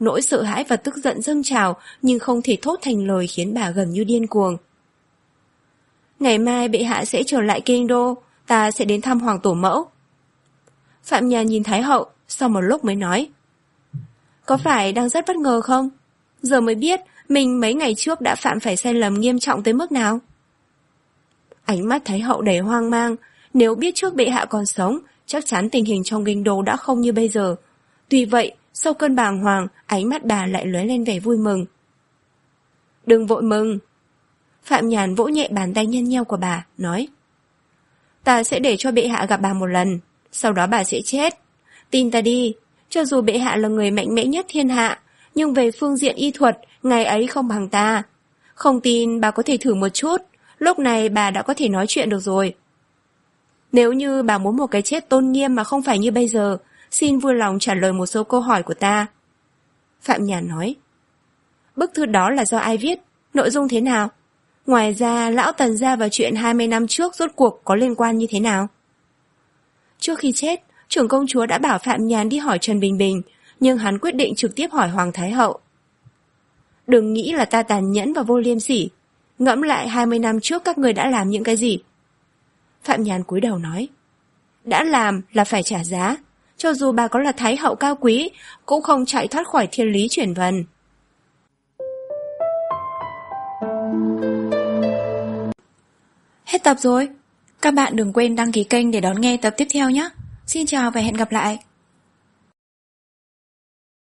nỗi sợ hãi và tức giận dâng trào nhưng không thể thốt thành lời khiến bà gần như điên cuồng. Ngày mai bệ hạ sẽ trở lại kinh đô, ta sẽ đến thăm hoàng tổ mẫu. Phạm Nhàn nhìn Thái hậu, sau một lúc mới nói. Có phải đang rất bất ngờ không? Giờ mới biết mình mấy ngày trước đã phạm phải sai lầm nghiêm trọng tới mức nào. Ánh mắt Thái hậu đầy hoang mang, nếu biết trước bệ hạ còn sống, chắc chắn tình hình trong kinh đô đã không như bây giờ. Tuy vậy, sau cơn bàng hoàng, ánh mắt bà lại lóe lên vẻ vui mừng. Đừng vội mừng. Phạm Nhàn vỗ nhẹ bàn tay nhăn nheo của bà, nói. Ta sẽ để cho bệ hạ gặp bà một lần, sau đó bà sẽ chết. Tin ta đi, cho dù bệ hạ là người mạnh mẽ nhất thiên hạ, nhưng về phương diện y thuật, ngài ấy không bằng ta. Không tin bà có thể thử một chút, lúc này bà đã có thể nói chuyện được rồi. Nếu như bà muốn một cái chết tôn nghiêm mà không phải như bây giờ, xin vui lòng trả lời một số câu hỏi của ta. Phạm Nhàn nói. Bức thư đó là do ai viết? Nội dung thế nào? Ngoài ra, lão Tần gia và chuyện hai mươi năm trước rốt cuộc có liên quan như thế nào? Trước khi chết, trưởng công chúa đã bảo Phạm Nhàn đi hỏi Trần Bình Bình, nhưng hắn quyết định trực tiếp hỏi Hoàng Thái hậu. Đừng nghĩ là ta tàn nhẫn và vô liêm sỉ. Ngẫm lại hai mươi năm trước các người đã làm những cái gì? Phạm Nhàn cúi đầu nói. Đã làm là phải trả giá. Cho dù bà có là Thái hậu cao quý, cũng không chạy thoát khỏi thiên lý chuyển vần. Hết tập rồi. Các bạn đừng quên đăng ký kênh để đón nghe tập tiếp theo nhé. Xin chào và hẹn gặp lại.